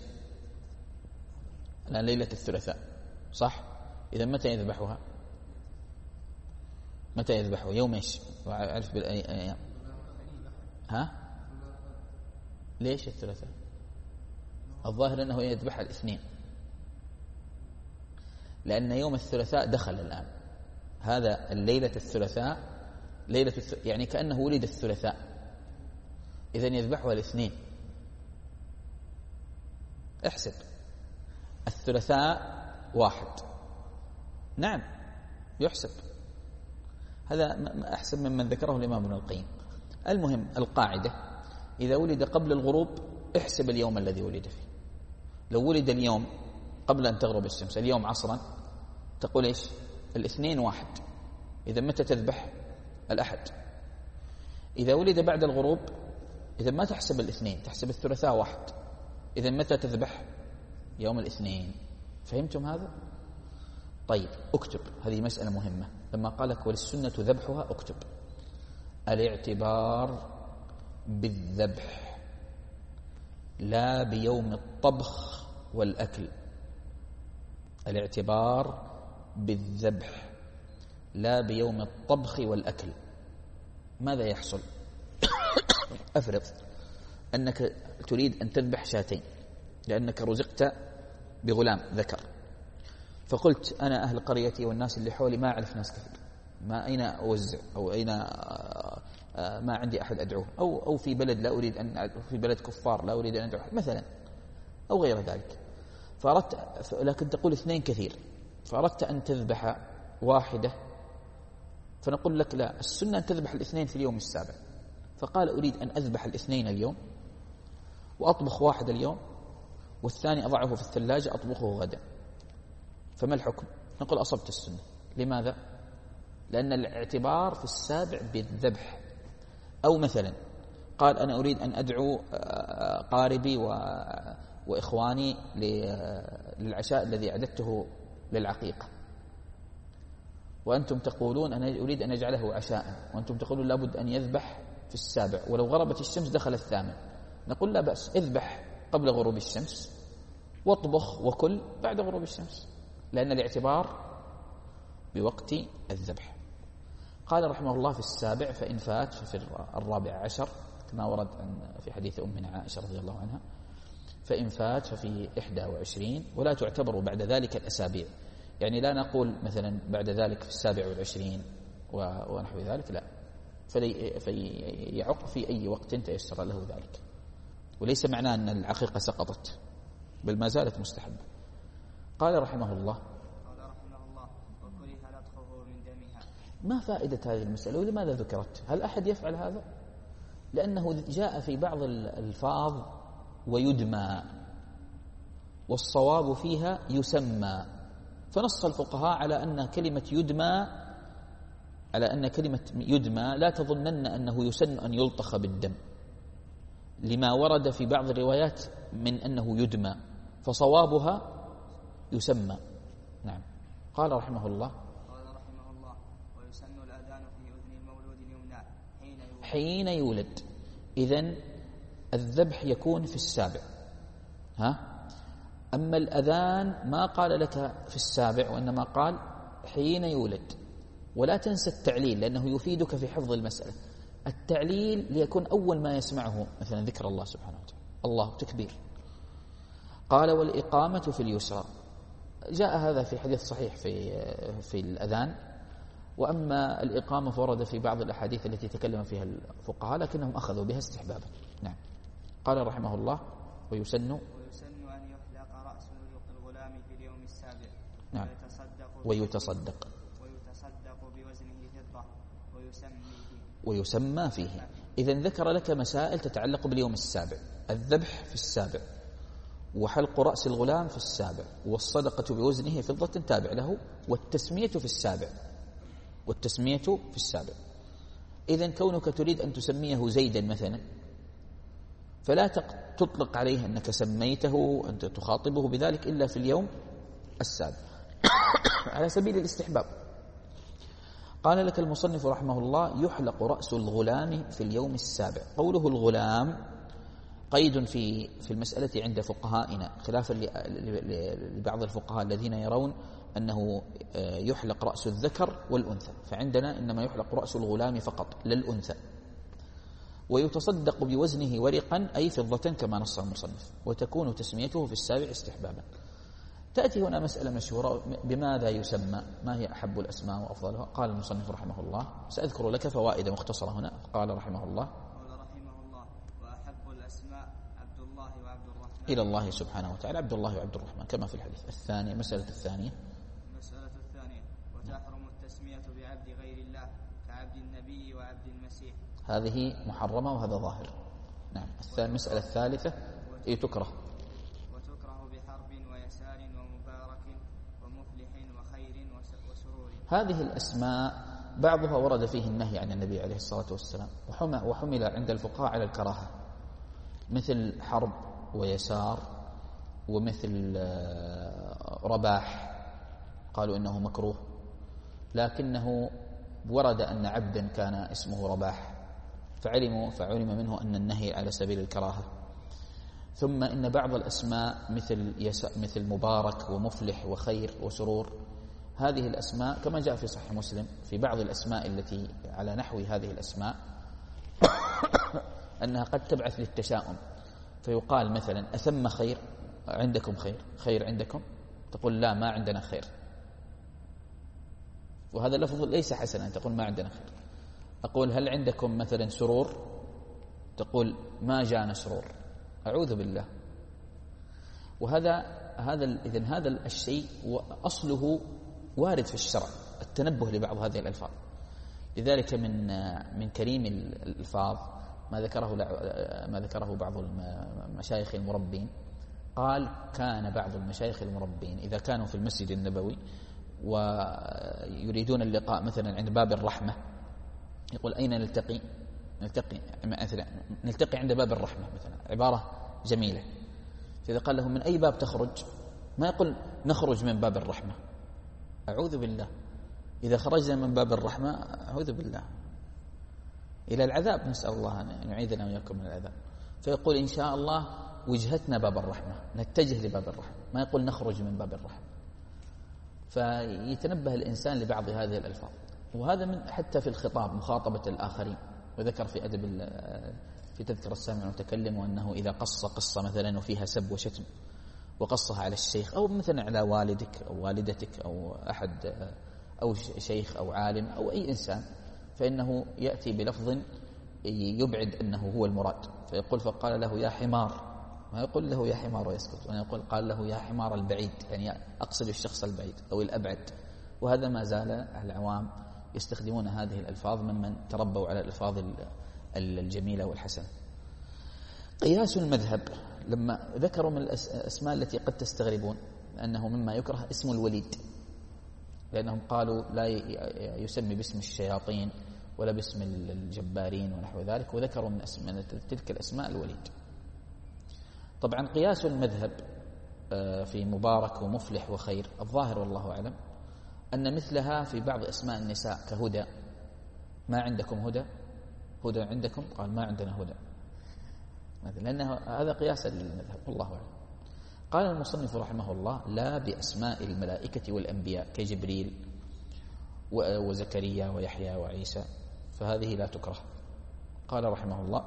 الآن ليلة الثلاثاء، صح؟ إذا متى يذبحها؟ متى يذبحها؟ يوم إيش؟ أعرف بالأيام. ها؟ ليش الثلاثاء؟ الظاهر أنه يذبحها الاثنين، لأن يوم الثلاثاء دخل الآن، هذا الليلة الثلاثاء ليلة الث... يعني كأنه ولد الثلاثاء، إذن يذبحها الاثنين. احسب الثلاثاء واحد، نعم يحسب، هذا أحسب ممن ذكره الإمام ابن القيم. المهم القاعدة: إذا ولد قبل الغروب احسب اليوم الذي ولد فيه. لو ولد اليوم قبل أن تغرب الشمس، اليوم عصرا، تقول إيش؟ الاثنين واحد. إذا متى تذبح؟ الأحد. إذا ولد بعد الغروب، إذا ما تحسب الاثنين، تحسب الثلاثاء واحد. إذا متى تذبح؟ يوم الاثنين. فهمتم هذا؟ طيب، اكتب، هذه مسألة مهمة. لما قالك وللسنة ذبحها، اكتب: الاعتبار بالذبح لا بيوم الطبخ والأكل. الاعتبار بالذبح لا بيوم الطبخ والأكل. ماذا يحصل؟ أفرض أنك تريد أن تذبح شاتين لأنك رزقت بغلام ذكر، فقلت أنا أهل قريتي والناس اللي حولي ما أعرف ناس كثير، ما أين أوزع أو أين ما عندي أحد أدعوه، أو أو في بلد لا أريد أن في بلد كفار لا أريد أن أدعو مثلا، أو غير ذلك. فأردت، لكن تقول اثنين كثير، فأردت أن تذبح واحدة، فنقول لك لا، السنة أن تذبح الاثنين في اليوم السابع. فقال أريد أن أذبح الاثنين اليوم وأطبخ واحد اليوم والثاني أضعه في الثلاجة أطبخه غدا، فما الحكم؟ نقول أصبت السنة. لماذا؟ لأن الاعتبار في السابع بالذبح. أو مثلا قال أنا أريد أن أدعو قاربي وإخواني للعشاء الذي أعددته للعقيقة، وأنتم تقولون أنا أريد أن أجعله عشاء، وأنتم تقولون لابد أن يذبح في السابع، ولو غربت الشمس دخل الثامن. نقول لا بأس، اذبح قبل غروب الشمس واطبخ وكل بعد غروب الشمس، لأن الاعتبار بوقت الذبح. قال رحمه الله في السابع، فإن فات ففي الرابع عشر كما ورد في حديث أمنا عائشة رضي الله عنها، فإن فات ففي إحدى وعشرين، ولا تعتبر بعد ذلك الأسابيع. يعني لا نقول مثلا بعد ذلك في السابع والعشرين ونحو ذلك، لا، فيعق في أي وقت تيسر له ذلك. وليس معناه أن العقيقة سقطت، بل ما زالت مستحبة. قال رحمه الله ما فائدة هذه المسألة ولماذا ذكرت؟ هل أحد يفعل هذا؟ لأنه جاء في بعض الألفاظ ويدمى، والصواب فيها يسمى، فنص الفقهاء على أن كلمة يدمى على أن كلمة يدمى لا تظنن أنه يسن أن يلطخ بالدم، لما ورد في بعض الروايات من أنه يدمى، فصوابها يسمى. نعم. قال رحمه الله حين يولد. إذن الذبح يكون في السابع، ها؟ أما الأذان ما قال لك في السابع، وإنما قال حين يولد. ولا تنسى التعليل لأنه يفيدك في حفظ المسألة. التعليل ليكون أول ما يسمعه مثلا ذكر الله سبحانه وتعالى، الله تكبير. قال والإقامة في اليسرى، جاء هذا في حديث صحيح في في الأذان. وأما الإقامة فورد في بعض الأحاديث التي تكلم فيها الفقهاء لكنهم أخذوا بها استحبابا. نعم. قال رحمه الله ويسن ويسن أن يحلق رأس الغلام في اليوم السابع. نعم. ويتصدق ويتصدق ويتصدق بوزنه فضة ويسمى ويسمى فيه. إذن ذكر لك مسائل تتعلق باليوم السابع: الذبح في السابع، وحلق رأس الغلام في السابع، والصدقة بوزنه فضة تابع له، والتسمية في السابع والتسمية في السابع. إذن كونك تريد أن تسميه زيدا مثلا، فلا تطلق عليه أنك سميته، أنت تخاطبه بذلك إلا في اليوم السابع على سبيل الاستحباب. قال لك المصنف رحمه الله يحلق رأس الغلام في اليوم السابع. قوله الغلام قيد في في المسألة عند فقهائنا، خلافا لبعض الفقهاء الذين يرون أنه يحلق رأس الذكر والأنثى، فعندنا إنما يحلق رأس الغلام فقط لا الأنثى. ويتصدق بوزنه ورقا أي فضة كما نص المصنف، وتكون تسميته في السابع استحبابا. تأتي هنا مسألة مشهورة: بماذا يسمى؟ ما هي أحب الأسماء وأفضلها؟ قال المصنف رحمه الله، سأذكر لك فوائد مختصرة هنا. قال رحمه الله إلى الله سبحانه وتعالى عبد الله وعبد الرحمن، كما في الحديث. الثانية المسألة الثانية المسألة الثانية وتحرم التسمية بعبد غير الله كعبد النبي وعبد المسيح، هذه محرمة وهذا ظاهر. نعم. المسألة الثالثة إيه تكره وتكره بحرب ويسار ومبارك ومفلح وخير وسرور. هذه الأسماء بعضها ورد فيه النهي عن النبي عليه الصلاة والسلام، وحمل عند الفقهاء على الكراهة، مثل حرب ويسار، ومثل رباح قالوا إنه مكروه، لكنه ورد أن عبدا كان اسمه رباح فعلموا فعلم منه أن النهي على سبيل الكراهة. ثم إن بعض الأسماء مثل مثل مبارك ومفلح وخير وسرور، هذه الأسماء كما جاء في صحيح مسلم في بعض الأسماء التي على نحو هذه الأسماء أنها قد تبعث للتشاؤم، فيقال مثلا أثم خير، عندكم خير، خير عندكم، تقول لا ما عندنا خير، وهذا اللفظ ليس حسنا، تقول ما عندنا خير. أقول هل عندكم مثلا سرور؟ تقول ما جاءنا سرور. أعوذ بالله. وهذا هذا إذن هذا الشيء أصله وارد في الشرع، التنبه لبعض هذه الألفاظ. لذلك من من كريم الألفاظ ما ذكره ما ذكره بعض المشايخ المربين، قال كان بعض المشايخ المربين إذا كانوا في المسجد النبوي ويريدون اللقاء مثلا عند باب الرحمة، يقول أين نلتقي؟ نلتقي مثلا نلتقي عند باب الرحمة مثلا، عبارة جميلة. فإذا قال لهم من أي باب تخرج؟ ما يقول نخرج من باب الرحمة. أعوذ بالله. إذا خرجنا من باب الرحمة أعوذ بالله إلى العذاب، نسأل الله أن يعيذنا وإياكم من العذاب. فيقول إن شاء الله وجهتنا باب الرحمة، نتجه لباب الرحمة، ما يقول نخرج من باب الرحمة. فيتنبه الإنسان لبعض هذه الألفاظ. وهذا من حتى في الخطاب، مخاطبة الآخرين. وذكر في أدب في تذكر السامع المتكلم وأنه إذا قص قصة مثلا وفيها سب وشتم وقصها على الشيخ أو مثلا على والدك أو والدتك أو أحد أو شيخ أو عالم أو أي إنسان، فإنه يأتي بلفظ يبعد أنه هو المراد، فيقول فقال له يا حمار، ما يقول له يا حمار ويسكت، وأنا يقول قال له يا حمار البعيد، يعني أقصد الشخص البعيد أو الأبعد. وهذا ما زال العوام يستخدمون هذه الألفاظ ممن تربوا على الألفاظ الجميلة والحسنة. قياس المذهب لما ذكروا من الأسماء التي قد تستغربون أنه مما يكره اسم الوليد، لأنهم قالوا لا يسمي باسم الشياطين ولا باسم الجبارين ونحو ذلك، وذكروا من, من تلك الأسماء الوليد. طبعا قياس المذهب في مبارك ومفلح وخير، الظاهر والله أعلم أن مثلها في بعض أسماء النساء كهدى. ما عندكم هدى؟ هدى عندكم؟ قال ما عندنا هدى، لأن هذا قياس للمذهب والله أعلم. قال المصنف رحمه الله لا بأسماء الملائكة والأنبياء كجبريل وزكريا ويحيى وعيسى، فهذه لا تكره. قال رحمه الله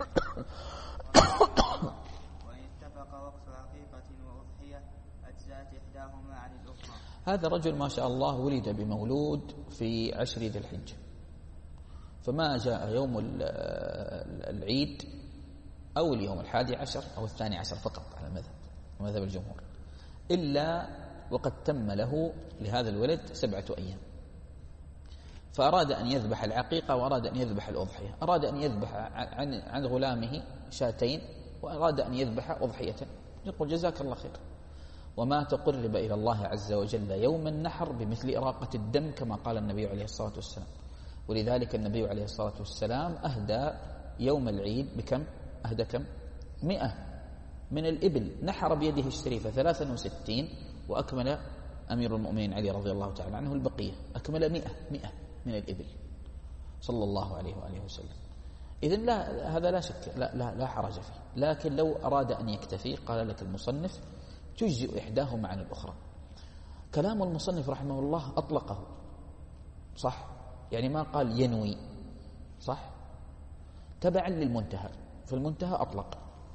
وإن اتفق وقت عقيقة وأضحية أجزأت إحداهما عن الأخرى. هذا رجل ما شاء الله ولد بمولود في عشر ذي الحجة، فما جاء يوم العيد أو اليوم الحادي عشر أو الثاني عشر فقط على المذهب مذهب الجمهور، إلا وقد تم له لهذا الولد سبعة أيام، فأراد أن يذبح العقيقة وأراد أن يذبح الأضحية. أراد أن يذبح عن عن غلامه شاتين وأراد أن يذبح أضحية، يقول جزاك الله خير. وما تقرب إلى الله عز وجل يوم النحر بمثل إراقة الدم كما قال النبي عليه الصلاة والسلام. ولذلك النبي عليه الصلاة والسلام أهدى يوم العيد بكم؟ أهدى كم؟ مئة من الإبل، نحر بيده الشريفة ثلاثا وستين، وأكمل أمير المؤمنين علي رضي الله تعالى عنه البقية، أكمل مئة مئة من الإبل صلى الله عليه وآله وسلم. إذن لا هذا لا شك لا, لا, لا حرج فيه، لكن لو أراد أن يكتفي قال لك المصنف تجزئ إحداهما عن الأخرى. كلام المصنف رحمه الله أطلقه صح، يعني ما قال ينوي صح، تبعا للمنتهى، في المنتهى أطلق.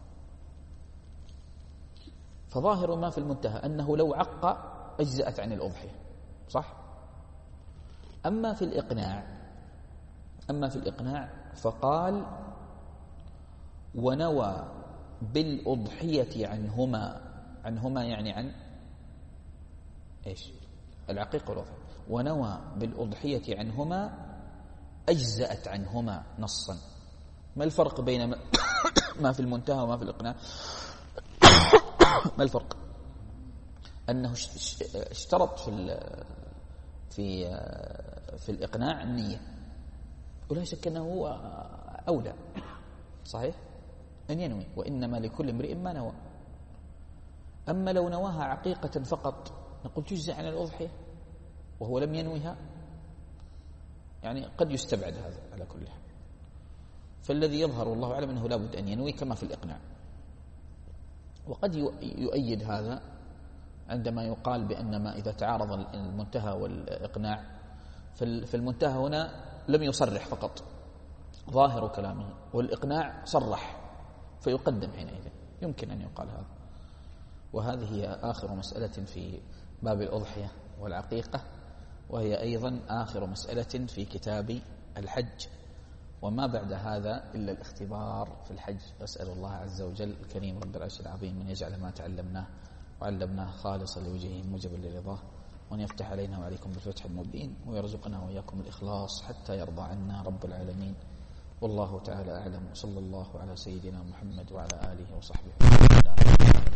فظاهر ما في المنتهى أنه لو عق أجزأت عن الأضحية صح. أما في الإقناع أما في الإقناع فقال ونوى بالأضحية عنهما، عنهما يعني عن إيش؟ العقيق والأضحية. ونوى بالأضحية عنهما أجزأت عنهما نصا. ما الفرق بين ما في المنتهى وما في الإقناع؟ ما الفرق؟ أنه اشترط في في في الإقناع النية، ولا شك أنه هو أولى صحيح أن ينوي، وإنما لكل امرئ ما نوى. أما لو نواها عقيقة فقط نقول تجزئ عن الأضحية وهو لم ينويها، يعني قد يستبعد هذا على كل حال. فالذي يظهر والله أعلم أنه لا بد أن ينوي كما في الإقناع. وقد يؤيد هذا عندما يقال بأن ما إذا تعارض المنتهى والإقناع، في المنتهى هنا لم يصرح فقط ظاهر كلامه، والإقناع صرح فيقدم حينئذ، يمكن أن يقال هذا. وهذه هي آخر مسألة في باب الأضحية والعقيقة، وهي أيضا آخر مسألة في كتاب الحج وما بعد هذا إلا الاختبار في الحج. أسأل الله عز وجل الكريم رب العرش العظيم أن يجعل ما تعلمناه وعلمناه خالصا لوجهه موجبا لرضاه، وأن يفتح علينا وعليكم بالفتح المبين، ويرزقنا وإياكم الإخلاص حتى يرضى عنا رب العالمين. والله تعالى أعلم، وصلى الله على سيدنا محمد وعلى آله وصحبه وسلم.